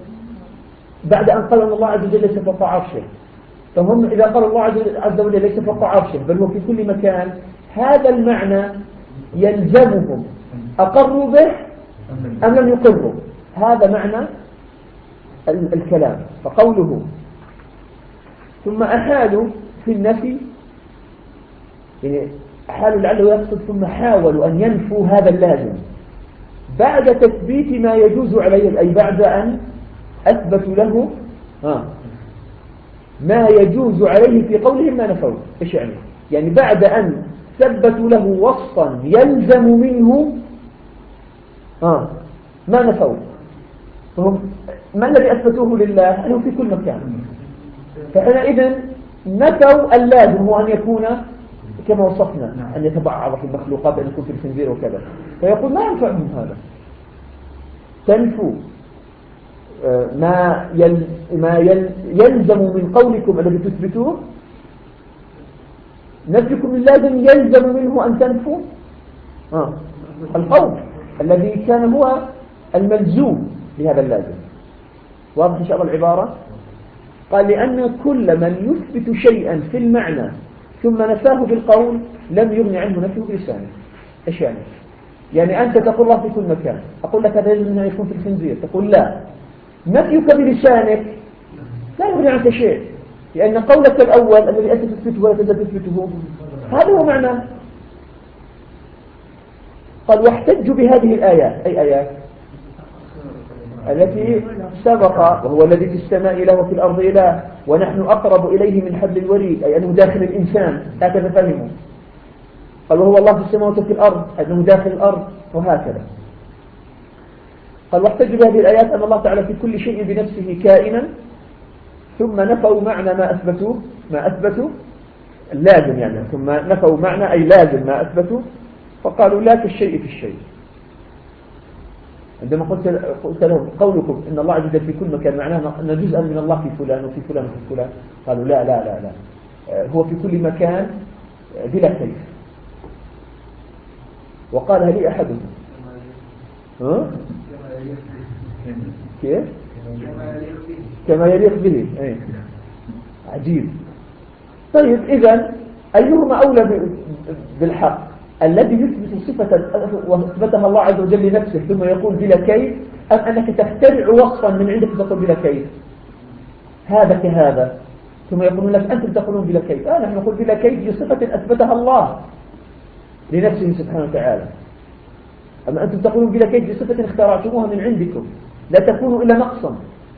Speaker 1: أن الله عز وجل ليس فوق عرشه. فهم إذا قالوا الله عز وجل ليس فوق عرشه بل هو في كل مكان، هذا المعنى يلزمهم أقروا به أم لم يقروا. هذا معنى الكلام. فقوله ثم أحالوا في النفي، يعني أحالوا لعله يقصد ثم حاولوا أن ينفوا هذا اللازم بعد تثبيت ما يجوز عليه، أي بعد أن أثبتوا له ما يجوز عليه في قولهم ما نفوه. إيش يعني؟ يعني بعد أن ثبتوا له وصفا يلزم منه ما نفوه. فهم ما الذي أثبتوه لله؟ أنه في كل مكان. فحينئذ نفوا اللازم هو أن يكون كما وصفنا، أن يتبعض في المخلوقات، أن يكون في الخنزير وكذا. فيقول ما ينفعهم هذا. تنفوا ما يلزم من قولكم الذي تثبتوه، نفيكم اللازم يلزم منه أن تنفوا القول الذي كان هو الملزوم بهذا اللازم. واضح إن شاء الله العبارة؟ قال لأن كل من يثبت شيئا في المعنى ثم نفاه بالقول لم يغني عنه نفيه بلسانه. إيش يعني؟ يعني أنت تقول الله في كل مكان، أقول لك هذا يلزم أن يكون في الخنزير، تقول لا. نفيك بلسانك لا يغني عنك شيء، لأن قولك الأول الذي أنت تثبته ولا تزال تثبته هذا هو معنى. قال واحتجوا بهذه الآيات. أي آيات؟ التي سبق، وهو الذي في السماء إله وفي الأرض إله ونحن أقرب إليه من حبل الوريد، أي أنه داخل الإنسان، هكذا فهموا. قال وهو الله في السماوات وفي الأرض، أنه داخل الأرض، وهكذا. قال واحتجوا بهذه الآيات أن الله تعالى في كل شيء بنفسه كائنا، ثم نفوا معنى ما أثبتوا اللازم، يعني ثم نفوا معنى أي لازم ما أثبتوا، فقالوا لا كالشيء في الشيء. عندما قلت لهم قولكم إن الله عز وجل في كل مكان معناه أن جزءا من الله في فلان وفي فلان وفي فلان، قالوا لا لا لا لا، هو في كل مكان بلا كيف. وقالها لي أحدهم كيف؟ كما يليق به. عجيب. طيب إذن أيهما أولى بالحق؟ الذي يثبت صفة وأثبتها الله عز وجل لنفسه ثم يقول بلا كيف، أم أنك تخترع وصفا من عندك تقول بلا كيف؟ هذا كهذا، ثم يقولون لك أنتم تقولون بلا كيف. نحن نقول بلا كيف بصفة أثبتها الله لنفسه سبحانه وتعالى. أما أنتم تقولون بلا كيف بصفة اخترعتموها من عندكم، لا تكونوا إلا نقصا.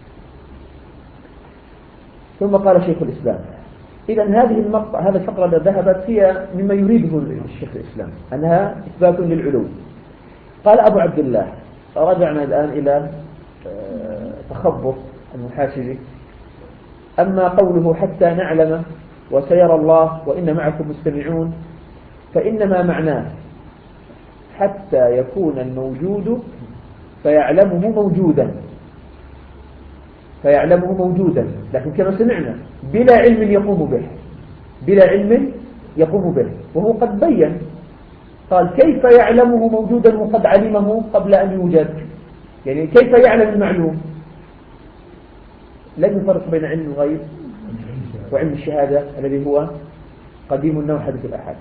Speaker 1: ثم قال شيخ الإسلام إذن هذه الفقرة التي ذهبت هي مما يريده الشيخ الإسلام، أنها إثبات للعلو. قال أبو عبد الله، رجعنا الآن إلى تخبط المحاسبي. أما قوله حتى نعلم وسيرى الله وإن معكم مستمعون، فإنما معناه حتى يكون الموجود فيعلمه موجودا، لكن كما سمعنا بلا علم يقوم به، وهو قد بين. قال كيف يعلمه موجودا وقد علمه قبل أن يوجد؟ يعني كيف يعلم المعلوم؟ لن يفرق بين علم الغيب وعلم الشهادة الذي هو قديم النوع حدث الأحد.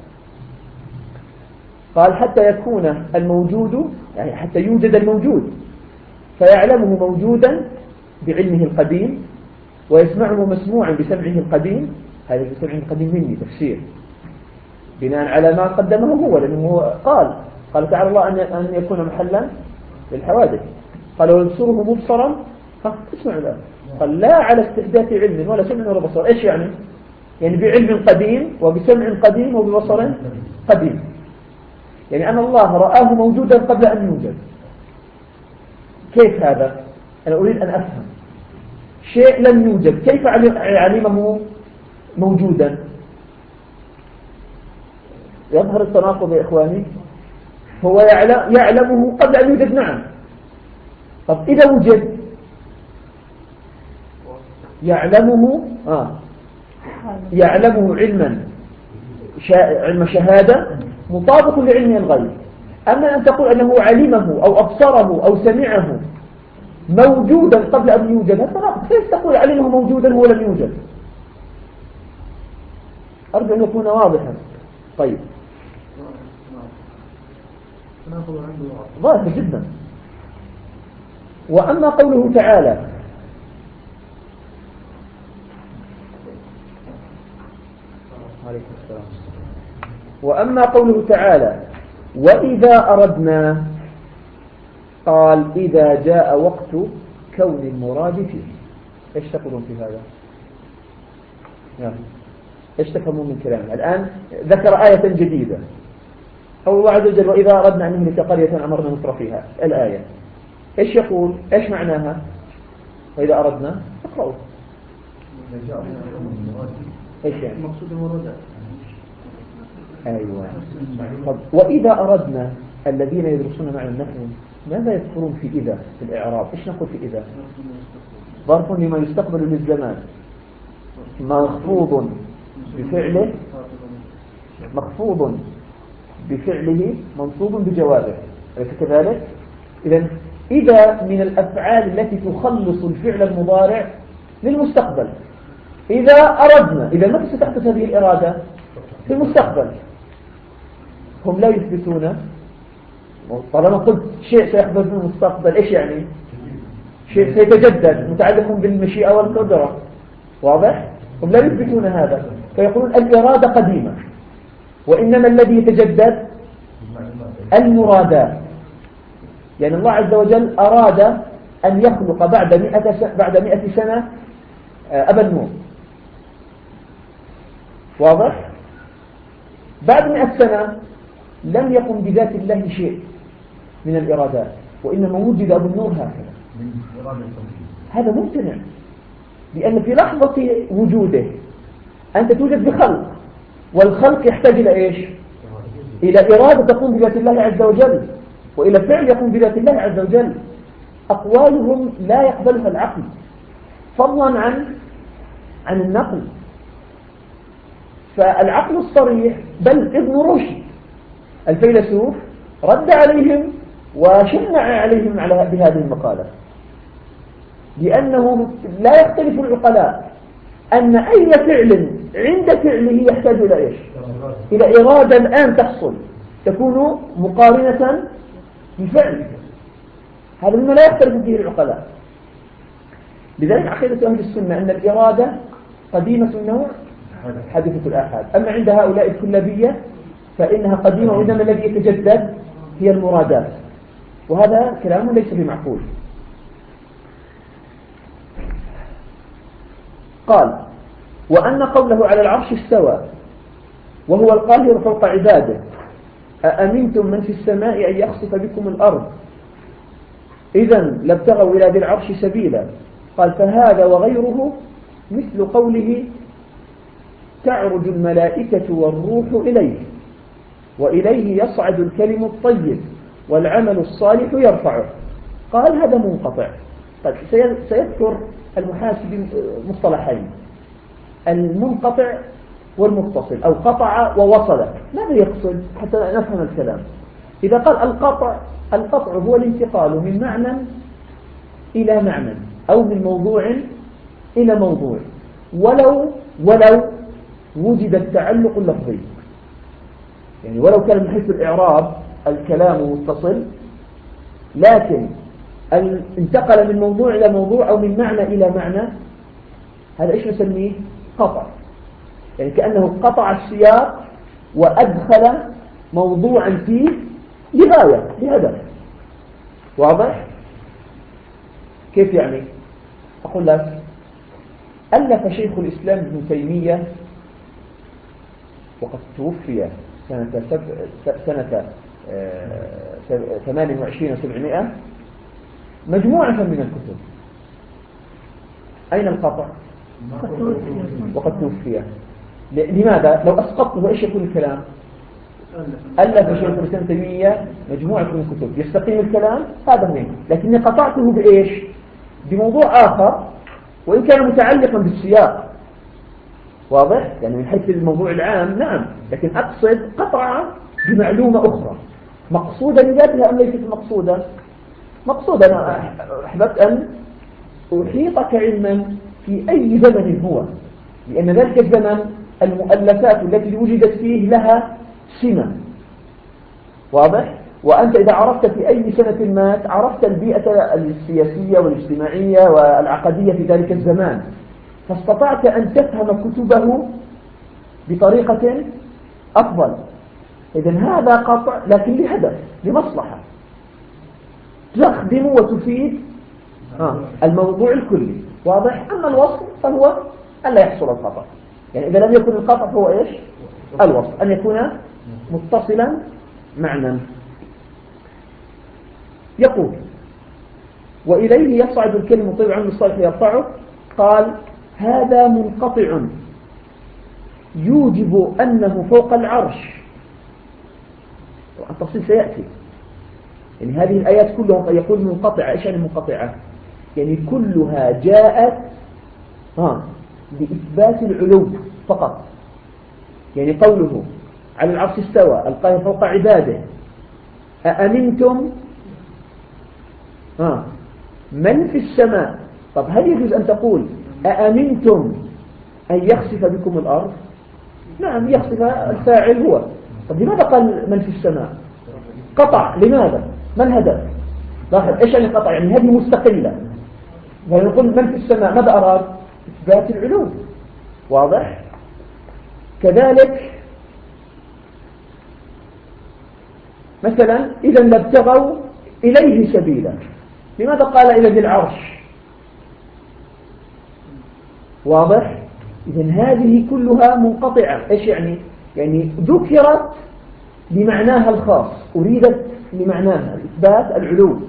Speaker 1: قال حتى يكون الموجود، يعني حتى يوجد الموجود، فيعلمه موجودا بعلمه القديم، ويسمعه مسموعا بسمعه القديم. هذا بسمعه القديم مني تفسير بناء على ما قدمه هو، لأنه قال تعالى الله أن يكون محلا للحوادث. قال ويبصره مبصرا، اسمع الآن. قال لا على استحداث علم ولا سمع ولا بصر. إيش يعني؟ يعني بعلم قديم وبسمع قديم وببصر قديم، يعني أن الله رآه موجودا قبل أن يوجد. كيف هذا؟ أنا أريد أن أفهم. شيء لم يوجد كيف علمه موجودا؟ يظهر التناقض يا إخواني. هو يعلمه قبل أن يوجد، نعم. طب إذا وجد يعلمه علم شهادة مطابق لعلم الغيب. أما أن تقول أنه علمه أو أبصره أو سمعه موجودا قبل أن يوجد، هذا كيف تقول علمه موجودا هو لم يوجد؟ أرجو أن يكون واضحا. طيب ظاهر جدا. وأما قوله تعالى عليكم السلام. وأما قوله تعالى وإذا أردنا، قال إذا جاء وقت كون المراد فيه. إيش تقولون في هذا؟ إيش تفهمون من كلامه؟ الآن ذكر آية جديدة، قول الله عز وجل وإذا أردنا أن نهلك قرية أمرنا مترفيها. الآية إيش يقول؟ إيش معناها؟ وإذا أردنا اقرأوا. إيش يعني؟
Speaker 2: مقصود المراد.
Speaker 1: أيوة. طب وإذا أردنا الذين يدرسون معنى النحو ماذا يذكرون في إذا في الإعراب؟ إيش نقول في إذا؟ ظرف لما يستقبل للزمان مخفوض بفعله، مخفوض بفعله منصوب بجوابه، أليس كذلك؟ إذا من الأفعال التي تخلص الفعل المضارع للمستقبل. إذا أردنا، إذا متى ستحدث هذه الإرادة؟ في المستقبل. هم لا يثبتون، طالما قلت شيء سيحدث في المستقبل إيش يعني؟ شيء سيتجدد متعلق بالمشيئة والقدرة، واضح؟ هم لا يثبتون هذا، فيقولون الإرادة قديمة، وإنما الذي يتجدد المرادات. يعني الله عز وجل أراد أن يخلق بعد 100 سنة أبا النور، واضح؟ بعد 100 سنة لم يقم بذات الله شيء من الإرادات، وإنما وجد أبو النور هكذا. هذا ممتنع، لأن في لحظة وجوده أنت توجد بخلق، والخلق يحتاج إلى إيش؟ إلى إرادة تقوم بذات الله عز وجل، وإلى فعل يقوم بذات الله عز وجل. أقوالهم لا يقبلها العقل فضلا عن النقل. فالعقل الصريح بل ابن رشد الفيلسوف رد عليهم وشنع عليهم بهذه المقالة، لأنه لا يختلف العقلاء أن أي فعل عند فعله يحتاج إلى إيش؟ إلى إرادة الآن تحصل تكون مقارنة بفعل. هذا مما لا يختلف فيه العقلاء. لذلك عقيدة أهل السنة أن الإرادة قديمة النوع حادثة الآحاد. أما عند هؤلاء الكلابية فإنها قديمة، وإنما الذي يتجدد هي المرادات، وهذا كلام ليس بمعقول. قال وأن قوله على العرش استوى وهو القاهر فوق عباده أأمنتم من في السماء أن يخسف بكم الأرض إذا لابتغوا إلى ذي العرش سبيلا. قال فهذا وغيره مثل قوله تعرج الملائكة والروح إليه وإليه يصعد الكلم الطيب والعمل الصالح يرفعه. قال هذا منقطع. طيب سيذكر المحاسب مصطلحين، المنقطع والمتصل، أو قطع ووصل. ماذا يقصد حتى نفهم الكلام؟ إذا قال القطع هو الانتقال من معنى إلى معنى أو من موضوع إلى موضوع، ولو وجد التعلق اللفظي. يعني ولو كان من حيث الإعراب الكلام متصل، لكن انتقل من موضوع إلى موضوع أو من معنى إلى معنى، هذا إيش نسميه؟ قطع. يعني كأنه قطع السياق وأدخل موضوعا فيه لغاية لهدف. واضح؟ كيف يعني؟ أقول لك ألف شيخ الإسلام ابن تيمية وقد توفي سنة 28 و700 مجموعة من الكتب. أين القطع؟ وقد توفي. لماذا؟ لو أسقطته إيش يكون الكلام؟ ألف شيخ الإسلام ابن تيمية مجموعة من الكتب، يستقيم الكلام هذا منه، لكني قطعته بإيش؟ بموضوع آخر وإن كان متعلقا بالسياق. واضح؟ يعني من حيث الموضوع العام نعم، لكن أقصد قطع بمعلومة أخرى مقصودة لذاتها أم ليست مقصودة؟ مقصودة. أنا أحببت أن أحيطك علما في أي زمن هو، لأن ذلك الزمن المؤلفات التي وجدت فيه لها سمة. واضح؟ وأنت إذا عرفت في أي سنة ما عرفت البيئة السياسية والاجتماعية والعقدية في ذلك الزمان، فاستطعت أن تفهم كتبه بطريقة أفضل. إذن هذا قطع لكن لهدف، لمصلحة تخدم وتفيد الموضوع الكلي. واضح؟ أما الوصف فهو ألا يحصل القطع. يعني إذا لم يكن القطع فهو إيش؟ الوصف أن يكون متصلا معنى. يقول وإليه يصعد الكلم الطيب عن الصالح يرفعه. قال هذا منقطع يوجب أنه فوق العرش. التفصيل سيأتي. يعني هذه الآيات كلها قد يقول منقطعة. إيش يعني منقطعة؟ يعني كلها جاءت بإثبات العلو فقط. يعني قوله على العرش استوى القاهر فوق عباده أأمنتم من في السماء. طب هل يجوز أن تقول أأمنتم أن يخسف بكم الأرض؟ نعم يخسف الفاعل هو. طب لماذا قال من في السماء؟ قطع. لماذا؟ ما الهدف؟ لاحظ إيش يعني قطع؟ يعني هذه مستقلة. ونقول من في السماء ماذا أراد؟ إثبات العلو. واضح؟ كذلك مثلا إذا لابتغوا إليه سبيلا. لماذا قال إلى ذي العرش؟ واضح؟ إذن هذه كلها منقطعة. إيش يعني؟ يعني ذكرت لمعناها الخاص، أريدت لمعناها إثبات العلو.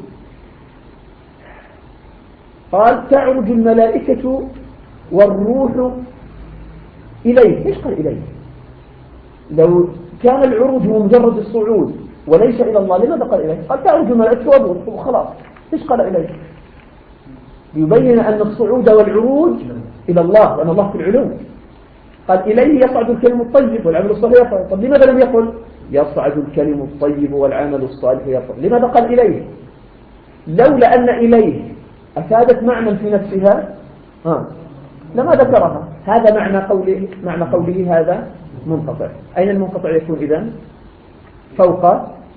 Speaker 1: قال تعرج الملائكة والروح إليه. إيش قال إليه؟ لو كان العروج هو مجرد الصعود وليس إلى الله لماذا قال إليه؟ قال تعرج الملائكة والروح وخلاص. إيش قال إليه؟ ليبين أن الصعود والعروج إلى الله وأن الله في العلو. قال إليه يصعد الكلم الطيب والعمل الصالح يرفع. طب لماذا لم يقل يصعد الكلم الطيب والعمل الصالح يرفع؟ لماذا قال إليه؟ لولا أن إليه أفادت معنى في نفسها لما ذكرها. هذا معنى قوله هذا منقطع. أين المنقطع يكون إذن؟ فوق.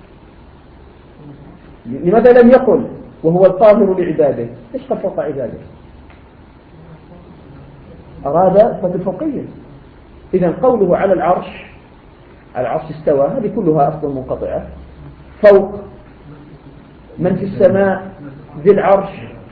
Speaker 1: لماذا لم يقل وهو الطاهر لعباده؟ إيش قال فوق عباده؟ أراد إثبات الفوقية. إذن قوله على العرش استوى هذه كلها أصلا منقطعة. فوق، من في السماء، ذي العرش،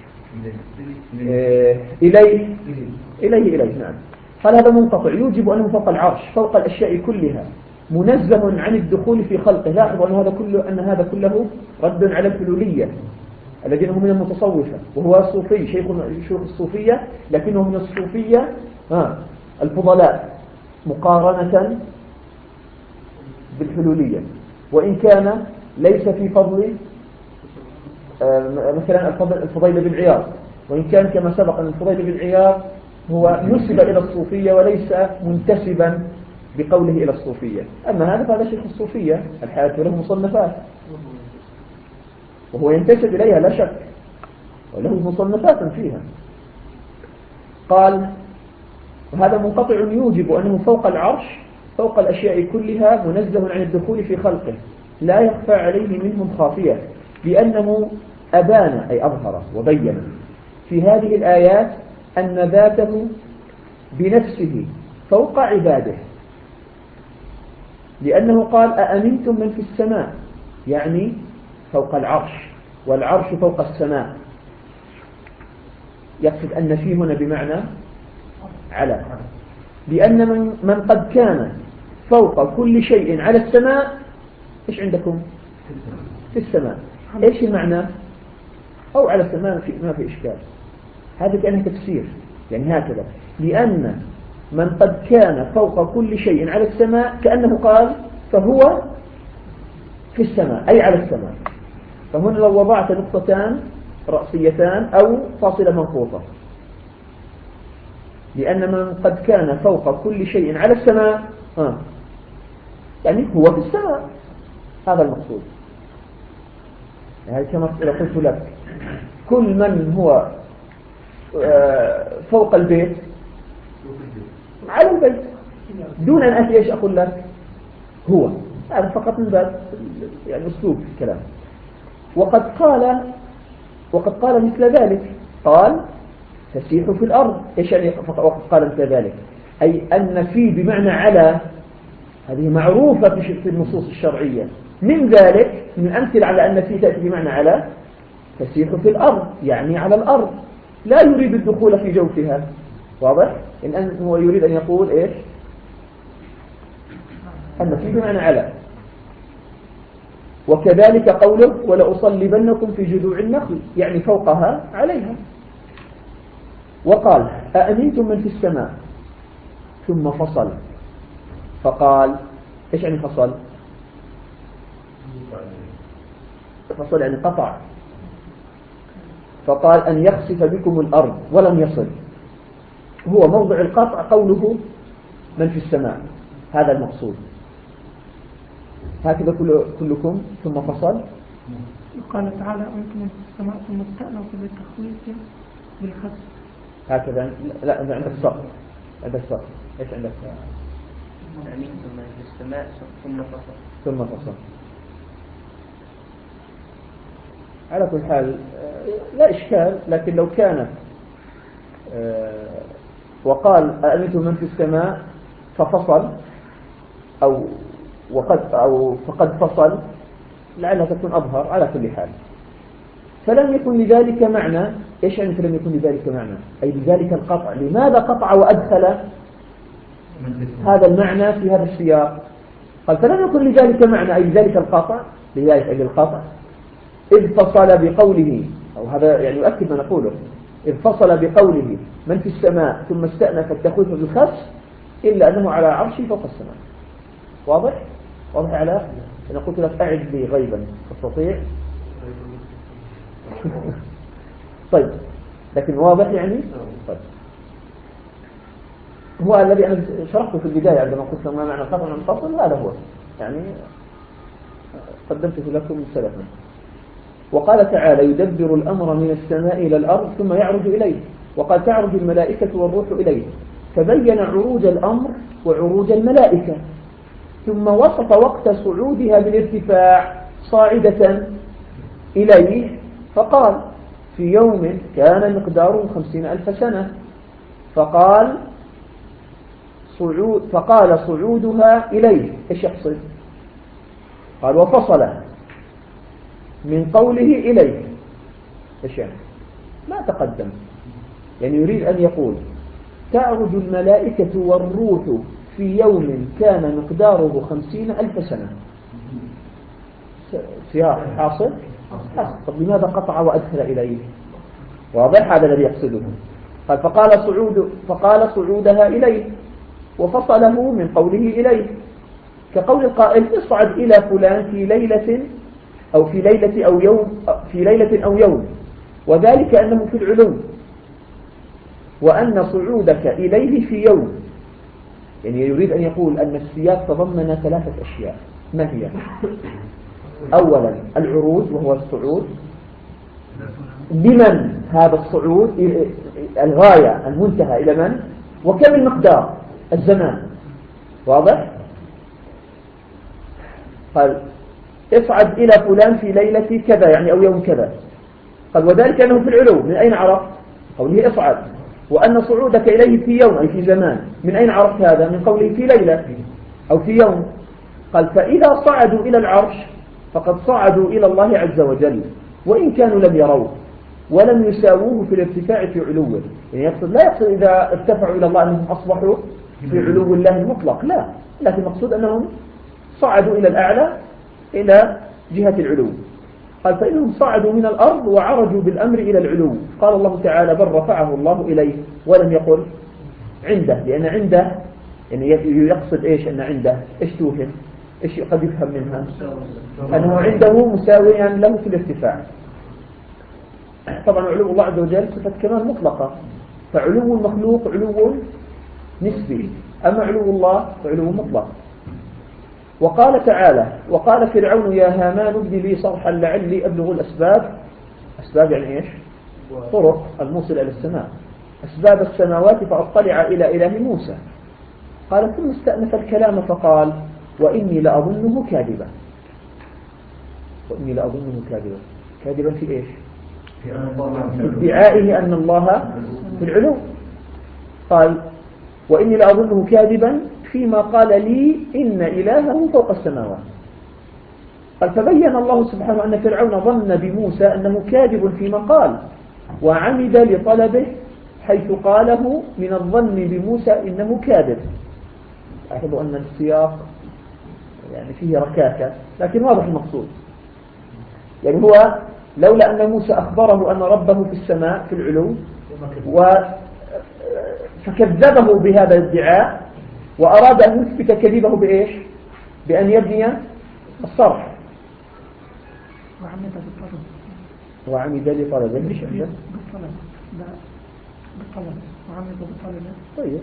Speaker 1: إليه نعم. قال هذا منقطع يوجب أنه فوق العرش فوق الأشياء كلها منزه عن الدخول في خلقه. لاحظوا أن هذا كله رد على الحلولية الذين هم من المتصوفة، وهو صوفي شيخ الصوفية، لكنه من الصوفية الفضلاء مقارنة بالحلولية، وإن كان ليس في فضل مثلا الفضيل بن عياض، وإن كان كما سبق أن الفضيل بن عياض هو نسب إلى الصوفية وليس منتسبا بقوله إلى الصوفية. أما هذا فهذا شيخ الصوفية الحياة له مصنفات وهو ينتسب إليها لا شك، وله مصنفات فيها. قال وهذا منقطع يوجب أنه فوق العرش فوق الأشياء كلها منزه عن الدخول في خلقه لا يخفى عليه منهم خافية، لأنه أبان أي أظهر وبين في هذه الآيات أن ذاته بنفسه فوق عباده، لأنه قال أأمنتم من في السماء يعني فوق العرش، والعرش فوق السماء. يقصد أن فيه هنا بمعنى على، لأن من قد كان فوق كل شيء على السماء. إيش عندكم في السماء؟ إيش المعنى؟ أو على السماء ما في إشكال، هذا كأنه تفسير يعني هكذا، لأن من قد كان فوق كل شيء على السماء كأنه قال فهو في السماء أي على السماء. فهنا لو وضعت نقطتان رأسيتان أو فاصلة منقوطة، لأن من قد كان فوق كل شيء على السماء يعني هو في السماء، هذا المقصود. يعني كما قلت لك كل من هو فوق البيت على البيت دون أن أتي إيش أقول لك هو، هذا فقط من باب يعني أسلوب الكلام. وقد قال مثل ذلك، قال تسيح في الأرض. إيش يعني وقد قال مثل ذلك؟ أي أن في بمعنى على، هذه معروفة في النصوص الشرعية. من ذلك من الأمثلة على أن في تأتي بمعنى على تسيح في الأرض، يعني على الأرض، لا يريد الدخول في جوفها. واضح؟ إن هو يريد أن يقول إيش؟ أن في بمعنى على. وكذلك قوله ولأصلبنكم في جذوع النخل، يعني فوقها عليها. وقال أأمنتم من في السماء، ثم فصل فقال. إيش يعني فصل؟ فصل يعني قطع. فقال أن يخسف بكم الأرض ولم يصل. هو موضع القطع قوله من في السماء، هذا المقصود. هكذا كلكم ثم فصل.
Speaker 2: قال تعالى أنتم من في السماء ثم استأنفوا بالتخويف بالخسف.
Speaker 1: هكذا لا عندك الصقر، عندك الصقر. إيش عندك؟
Speaker 4: أمنتم من في السماء ثم فصل.
Speaker 1: ثم فصل. على كل حال لا إشكال، لكن لو كانت وقال أأمنتم من في السماء ففصل أو فقد فصل، لعلها تكون أظهر. على كل حال فلم يكن لذلك معنى. إيش يعني فلم يكن لذلك معنى؟ أي لذلك القطع. لماذا قطع وأدخل هذا المعنى في هذا السياق؟ قال فلم يكن لذلك معنى، أي لذلك القطع، لذلك أجل القطع. إذ فصل بقوله، أو هذا يعني يؤكد ما نقوله، إذ فصل بقوله من في السماء ثم استأنف التخويف بالخس، إلا أنه على عرشه فوق السماء. واضح؟ واضح على أنا قلت لك أعد لي غيبا تستطيع. طيب لكن واضح يعني. طيب هو الذي أنا شرحته في البداية عندما قلت ما معنى قطع من فصل، هذا هو يعني قدمته لكم سلفا. وقال تعالى يدبر الأمر من السماء إلى الأرض ثم يعرج إليه. وقال تعرج الملائكة والروح إليه، فبين عروج الأمر وعروج الملائكة، ثم وصف وقت صعودها بالارتفاع صاعدة إليه، فقال في يوم كان مقداره 50,000 سنة. فقال صعودها إليه. إيش يقصد؟ قال وفصل من قوله إليه. إيش يعني؟ ما تقدم، يعني يريد أن يقول تعرج الملائكة والروح في يوم كان مقداره 50,000 سنة. سياق حاصل. طب لماذا قطع وأدخل إليه؟ واضح هذا الذي يقصده. قال فقال صعودها إليه وفصله من قوله إليه، كقول القائل اصعد إلى فلان في ليلة أو يوم، وذلك أنه في العلو، وأن صعودك إليه في يوم. يعني يريد أن يقول أن السياق تضمن 3 أشياء. ما هي؟ أولا العروج وهو الصعود. لمن هذا الصعود؟ الغاية المنتهى إلى من؟ وكم المقدار؟ الزمان. واضح؟ قال اصعد إلى فلان في ليلة كذا يعني أو يوم كذا. قال وذلك أنه في العلو. من أين عرفت؟ قوله اصعد. وأن صعودك إليه في يوم أي في زمان. من أين عرفت هذا؟ من قوله في ليلة أو في يوم. قال فإذا صعدوا إلى العرش فقد صعدوا إلى الله عز وجل، وإن كانوا لم يروه ولم يساووه في الارتفاع في علوه. يعني لا يقصد إذا ارتفعوا إلى الله أنهم أصبحوا في علو الله المطلق، لا، لكن المقصود أنهم صعدوا إلى الأعلى إلى جهة العلو. قال فإنهم صعدوا من الأرض وعرجوا بالأمر إلى العلو. قال الله تعالى بل رفعه الله إليه، ولم يقل عنده، لأن عنده يعني يقصد إيش؟ أن عنده إيش توهم؟ إيش قد يفهم منها؟ أنه عنده مساويا له في الارتفاع. طبعا علو الله عز وجل صفة كمال مطلقة، فعلو المخلوق علو نسبي، أما علو الله فعلو مطلق. وقال تعالى وقال فرعون يا هامان ابن لي صرحا لعلي أبلغ الأسباب. أسباب يعني إيش؟ طرق الموصلة إلى السماء، أسباب السماوات فأطلع إلى إله موسى. قال ثم استأنف الكلام فقال وإني لأظنه كاذبا. وإني لأظنه كاذبا. كاذبا في إيش؟ في ادعائه أن الله في العلو. قال وإني لأظنه كاذبا فيما قال لي إن إلهه فوق السماوات. قال فبين الله سبحانه أن فرعون ظن بموسى أنه كاذب فيما قال وعمد لطلبه حيث قاله من الظن بموسى إنه كاذب. أعتقد أن السياق يعني فيه ركاكة لكن واضح المقصود. يعني هو لولا أن موسى أخبره أن ربه في السماء في العلو فكذبه بهذا الادعاء وأراد أن يثبت كذبه بإيش؟ بأن يبني الصرح. وعمد لطلبه
Speaker 2: بالطلب وعمد بطلبه.
Speaker 1: طيب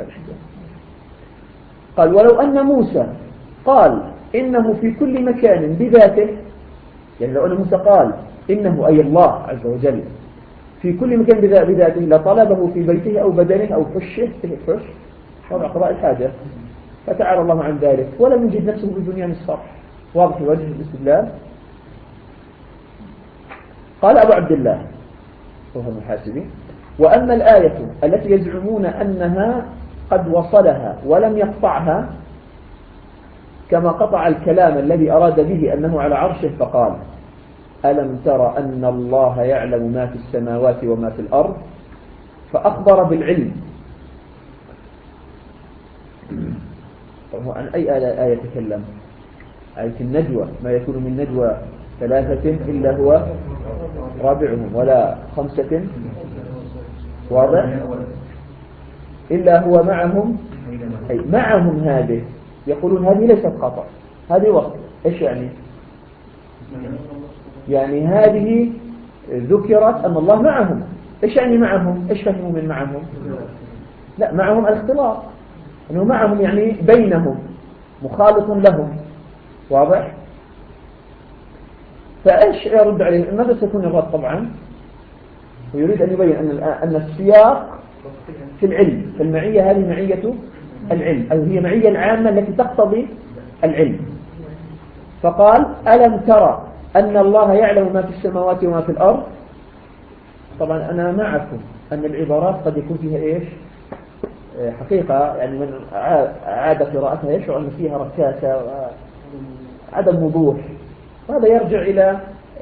Speaker 1: قال ولو أن موسى قال إنه في كل مكان بذاته، يعني لو أن موسى قال إنه أي الله عز وجل في كل مكان بذاته لطلبه في بيته أو بدنه أو حشه وضع قضاء الحاجة، فتعالى الله عن ذلك ولم يجد نفسه ببنيان الصرح. واضح وجه الاستدلال. قال أبو عبد الله وهو المحاسبي وأما الآية التي يزعمون أنها قد وصلها ولم يقطعها كما قطع الكلام الذي أراد به أنه على عرشه فقال ألم تر أن الله يعلم ما في السماوات وما في الأرض فأخبر بالعلم. عن أي آية تكلم؟ آية النجوى، ما يكون من نجوى ثلاثة إلا هو رابعهم ولا خمسة واضح إلا هو معهم، أي معهم. هذه يقولون هذه ليست خطأ، هذه وصف. إيش يعني؟ يعني هذه ذكرت أن الله معهم. إيش يعني معهم؟ إيش فهموا من معهم؟ لا، معهم الاختلاط، أنه معهم يعني بينهم مخالط لهم. واضح؟ فإيش يرد عليه؟ ماذا سيكون الرد؟ طبعا ويريد أن يبين أن السياق في العلم، فالمعية هذه معية العلم، أو هي معية العامة التي تقتضي العلم. فقال ألم ترى أن الله يعلم ما في السماوات وما في الأرض. طبعا أنا معكم أن العبارات قد يكون فيها إيش حقيقة، يعني من عاد قراءتها يشعر أن فيها ركاكة عدم وضوح. وهذا يرجع إلى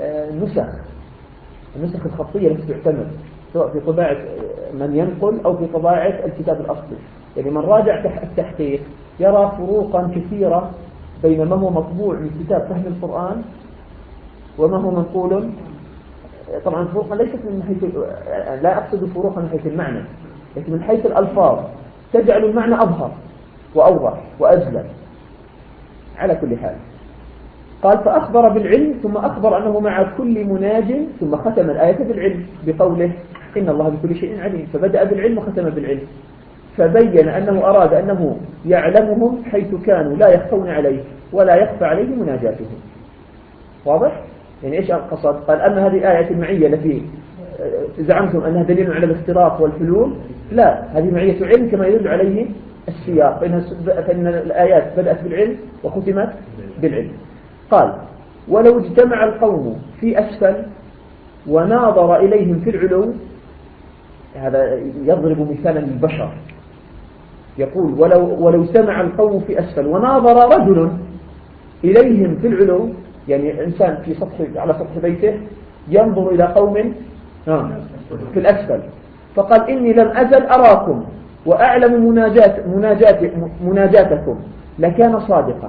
Speaker 1: النسخ الخطية التي تعتمد سواء في طباعة من ينقل أو في طباعة الكتاب الأصلي. يعني من راجع التحقيق يرى فروقا كثيرة بين ما هو مطبوع من كتاب فهم القرآن وما هو منقول. طبعا فروقا ليست من حيث، لا أقصد فروقا من حيث المعنى، لكن من حيث الألفاظ تجعل المعنى أظهر وأوضح وأجلى. على كل حال قال فأخبر بالعلم ثم أخبر أنه مع كل مناج، ثم ختم الآية بالعلم بقوله إن الله بكل شيء عليم. فبدأ بالعلم وختم بالعلم، فبين أنه أراد أنه يعلمهم حيث كانوا لا يخفون عليه ولا يخفى عليه مناجاتهم. واضح؟ يعني إيش القصد؟ قال أما هذه الآية المعية التي زعمتم أنها دليل على الاختراق والحلول، لا، هذه معية علم كما يدل عليه السياق، فإن الآيات بدأت بالعلم وختمت بالعلم. قال ولو اجتمع القوم في أسفل وناظر إليهم في العلو، هذا يضرب مثالا للبشر، يقول ولو اجتمع القوم في أسفل وناظر رجل إليهم في العلو، يعني إنسان على سطح بيته ينظر إلى قوم في الأسفل، فقال إني لم أزل أراكم وأعلم مناجاتكم لكان صادقا.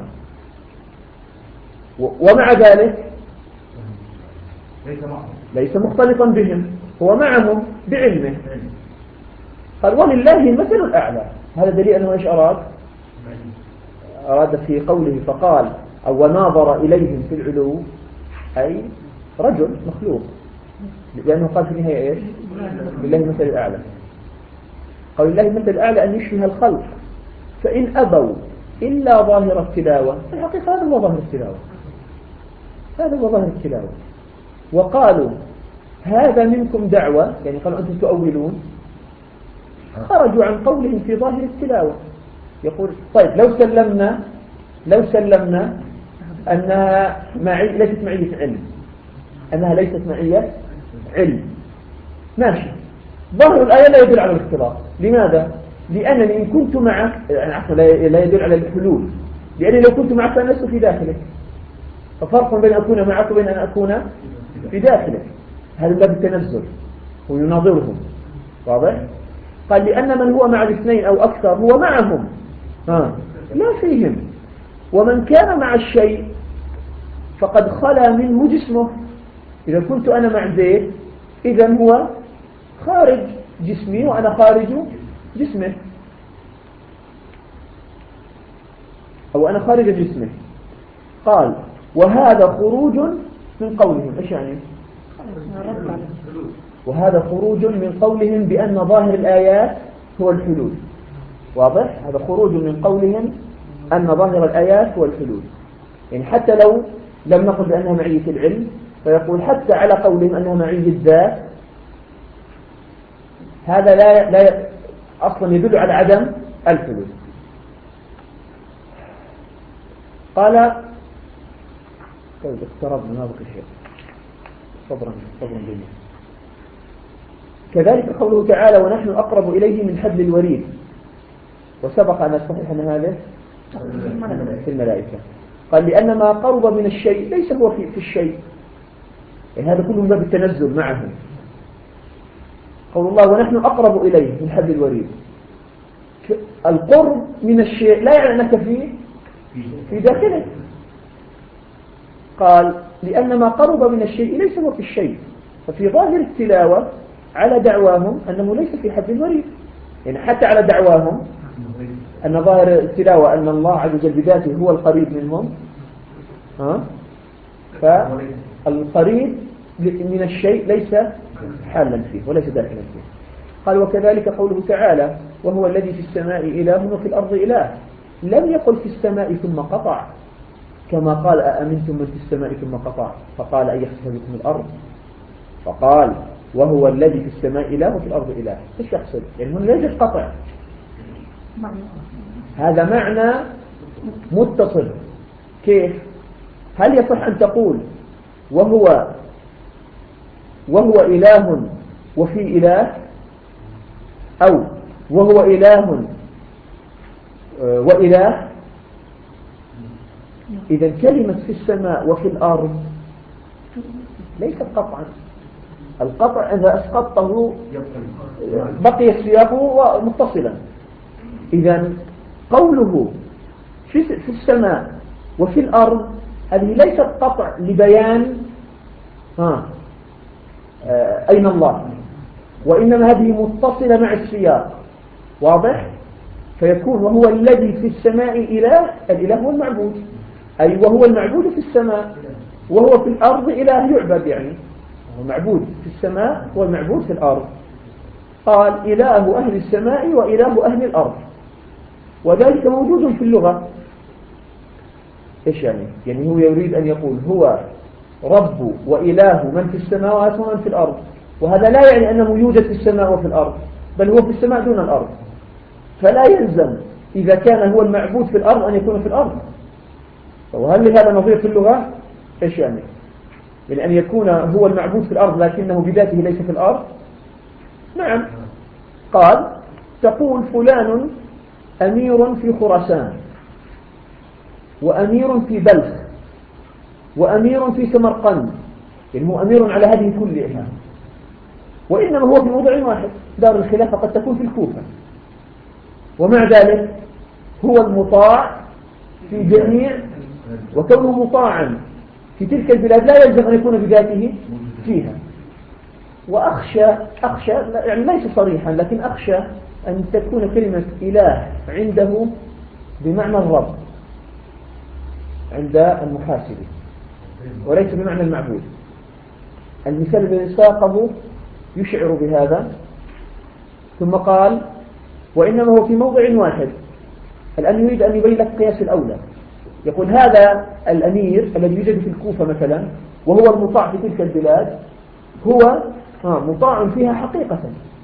Speaker 1: ومع ذلك ليس مختلطا بهم، هو معهم بعلمه. قال ولله المثل الأعلى. هذا دليل أنه إيش أراد في قوله فقال أو وناظر إليهم في العلو، أي رجل مخلوق، لأنه قال في النهاية إيش لله المثل الأعلى. قال لله المثل الأعلى أن يشبه الخلق، فإن أبوا إلا ظاهر التلاوة. في الحقيقة هذا هو ظاهر التلاوة، هذا هو ظاهر التلاوة. وقالوا هذا منكم دعوة، يعني قالوا أنتم تؤولون، خرجوا عن قولهم في ظاهر التلاوة. يقول طيب لو سلمنا أنها ليست معية علم، أنها ليست معية علم، ماشي، ظاهر الآية لا يدل على الاختلاط. لماذا؟ لأنني إن كنت معك عفوا لا يدل على الحلول، لأنني لو كنت معك فأنا لست في داخلك، ففرق بين أن أكون معك وبين أن أكون في داخلك. هذا باب التنزل ويناظرهم. واضح؟ قال لأن من هو مع الاثنين أو أكثر هو معهم لا فيهم، ومن كان مع الشيء فقد خلا منه جسمه. إذا كنت أنا مع زيد إذن هو خارج جسمي وأنا خارج جسمه، أو أنا خارج جسمه. قال وهذا خروج من قولهم. إيش يعني؟ وهذا خروج من قولهم بأن ظاهر الآيات هو الحلول. واضح؟ هذا خروج من قولهم أن ظاهر الآيات هو الحلول. يعني حتى لو لم نقل بأنها معية العلم، فيقول حتى على قولهم أنها معية الذات، هذا لا أصلا يدل على عدم الحلول. قال طيب اقتربنا ما بقي شيء، صبرا جميلا. كذلك قوله تعالى ونحن أقرب إليه من حبل الوريد، وسبق أن أصحح أن هذا في الملائكة. قال لأن ما قرب من الشيء ليس هو في الشيء، يعني هذا كله من باب التنزل معهم. قول الله ونحن أقرب إليه من حبل الوريد، القرب من الشيء لا يعني أنك في داخله. قال لأن ما قرب من الشيء ليس هو في الشيء، ففي ظاهر التلاوة على دعواهم أنه ليس في حبل الوريد، يعني حتى على دعواهم أن ظاهر التلاوة أن الله عز وجل بذاته هو القريب منهم، فالقريب من الشيء ليس حالا فيه وليس داخلا فيه. قال وكذلك قوله تعالى وهو الذي في السماء إله وفي الأرض إله، لم يقل في السماء ثم قطع كما قال أأمنتم من في السماء ثم قطع فقال أن يخسف بكم الأرض، فقال وهو الذي في السماء إله وفي الأرض إله. ايش يحصل؟ يعني هنا لا يوجد قطع، هذا معنى متصل. كيف؟ هل يصح أن تقول وهو إله وفي إله، أو وهو إله وإله؟ إذا كلمة في السماء وفي الأرض ليست قطعا. القطع إذا أسقطته بقي السياق متصلا. إذا قوله في السماء وفي الأرض هذه ليست قطع لبيان أين الله، وإنما هذه متصلة مع السياق. واضح؟ فيكون وهو الذي في السماء إله، الإله هو المعبود، أي وهو المعبود في السماء، وهو في الأرض إله يعبد، يعني هو معبود في السماء والمعبود في الأرض. قال إله أهل السماء وإله أهل الأرض، وذلك موجود في اللغة. إيش يعني؟ يعني هو يريد أن يقول هو رب وإله من في السماوات ومن في الأرض، وهذا لا يعني أنه يوجد في السماء وفي الأرض، بل هو في السماء دون الأرض. فلا يلزم إذا كان هو المعبود في الأرض أن يكون في الأرض. وهل لهذا نظير في اللغة؟ إيش يعني؟ يعني أن يكون هو المعبود في الأرض لكنه بذاته ليس في الأرض؟ نعم. قال تقول فلان أمير في خراسان، وأمير في بلخ، وأمير في سمرقند، يعني هو أمير على هذه كلها، وإنما هو في موضع واحد. دار الخلافة قد تكون في الكوفة، ومع ذلك هو المطاع في جميع، وكونه مطاعا في تلك البلاد لا يلزم أن يكون بذاته فيها. وأخشى يعني ليس صريحا، لكن أخشى أن تكون كلمة إله عنده بمعنى الرب عند المحاسبة، وليس بمعنى المعبود. المثال الذي ساقه يشعر بهذا. ثم قال وإنما هو في موضع واحد. الآن يريد أن يبين لك قياس الأولى. يقول هذا الأمير الذي يوجد في الكوفة مثلا وهو المطاع في تلك البلاد هو مطاع فيها حقيقة،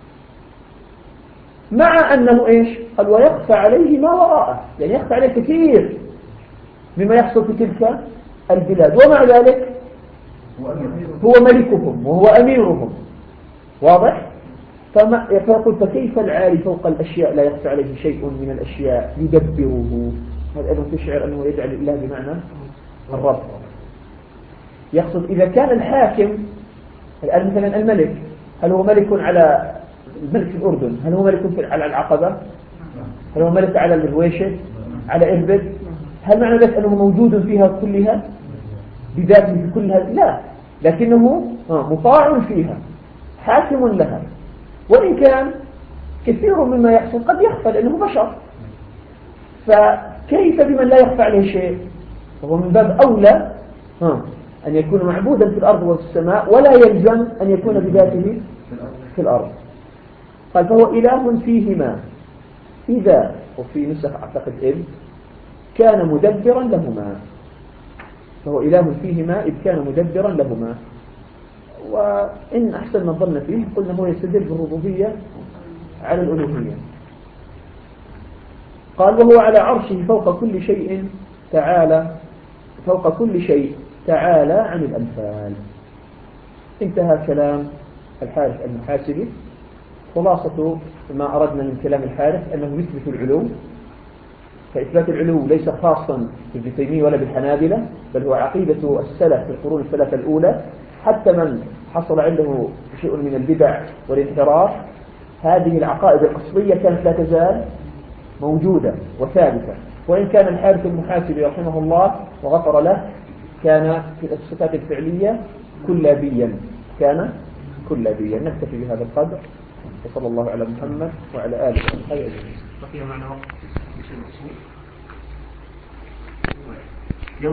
Speaker 1: مع أنه إيش؟ قال ويخفى عليه ما وراءه، يعني يخفى عليه كثير مما يحصل في تلك البلاد، ومع ذلك هو ملكهم وهو أميرهم. واضح؟ فيقول فكيف العالي فوق الأشياء لا يخفى عليه شيء من الأشياء يدبره. هذا أيضا تشعر أنه يجعل الله بمعنى الرب. يقصد إذا كان الحاكم الآن مثلا الملك، هل هو ملك على الملك في الأردن؟ هل هو ملك على العقبة؟ هل هو ملك على الهويشة؟ على إربد؟ هل معنى ذلك أنه موجود فيها كلها بذاته في كلها؟ لا، لكنه مطاع فيها حاكم لها، وإن كان كثير مما يحصل قد يخفى لأنه بشر. فكيف بمن لا يخفى عليه شيء؟ فهو من باب أولى أن يكون معبودا في الأرض والسماء، ولا يلزم أن يكون بذاته في الأرض. قال فهو إله فيهما إذا، وفي نسخ أعتقد إذ كان مدبرا لهما. فهو إله فيهما إذ كان مدبرا لهما. وإن أحسن الظن فيه قلنا هو يستدل بالربوبية على الألوهية. قال وهو على عرشه فوق كل شيء تعالى، فوق كل شيء تعالى عن الأمثال. انتهى كلام الحارث المحاسبي. خلاصة ما أردنا من كلام الحارث أنه يثبت العلو، فإثبات العلو ليس خاصا بابن تيمية ولا بالحنابلة، بل هو عقيدة السلف في القرون الثلاثة الأولى. حتى من حصل عنده شيء من البدع والانحراف، هذه العقائد الأصلية كانت لا تزال موجودة وثابتة. وإن كان الحارث المحاسبي رحمه الله وغفر له كان في الصفات الفعلية كلابيا، كان كلابيا. نكتفي بهذا القدر، وصلى الله على محمد وعلى آله وصحبه أجمعين.
Speaker 5: بقي معنا وقت.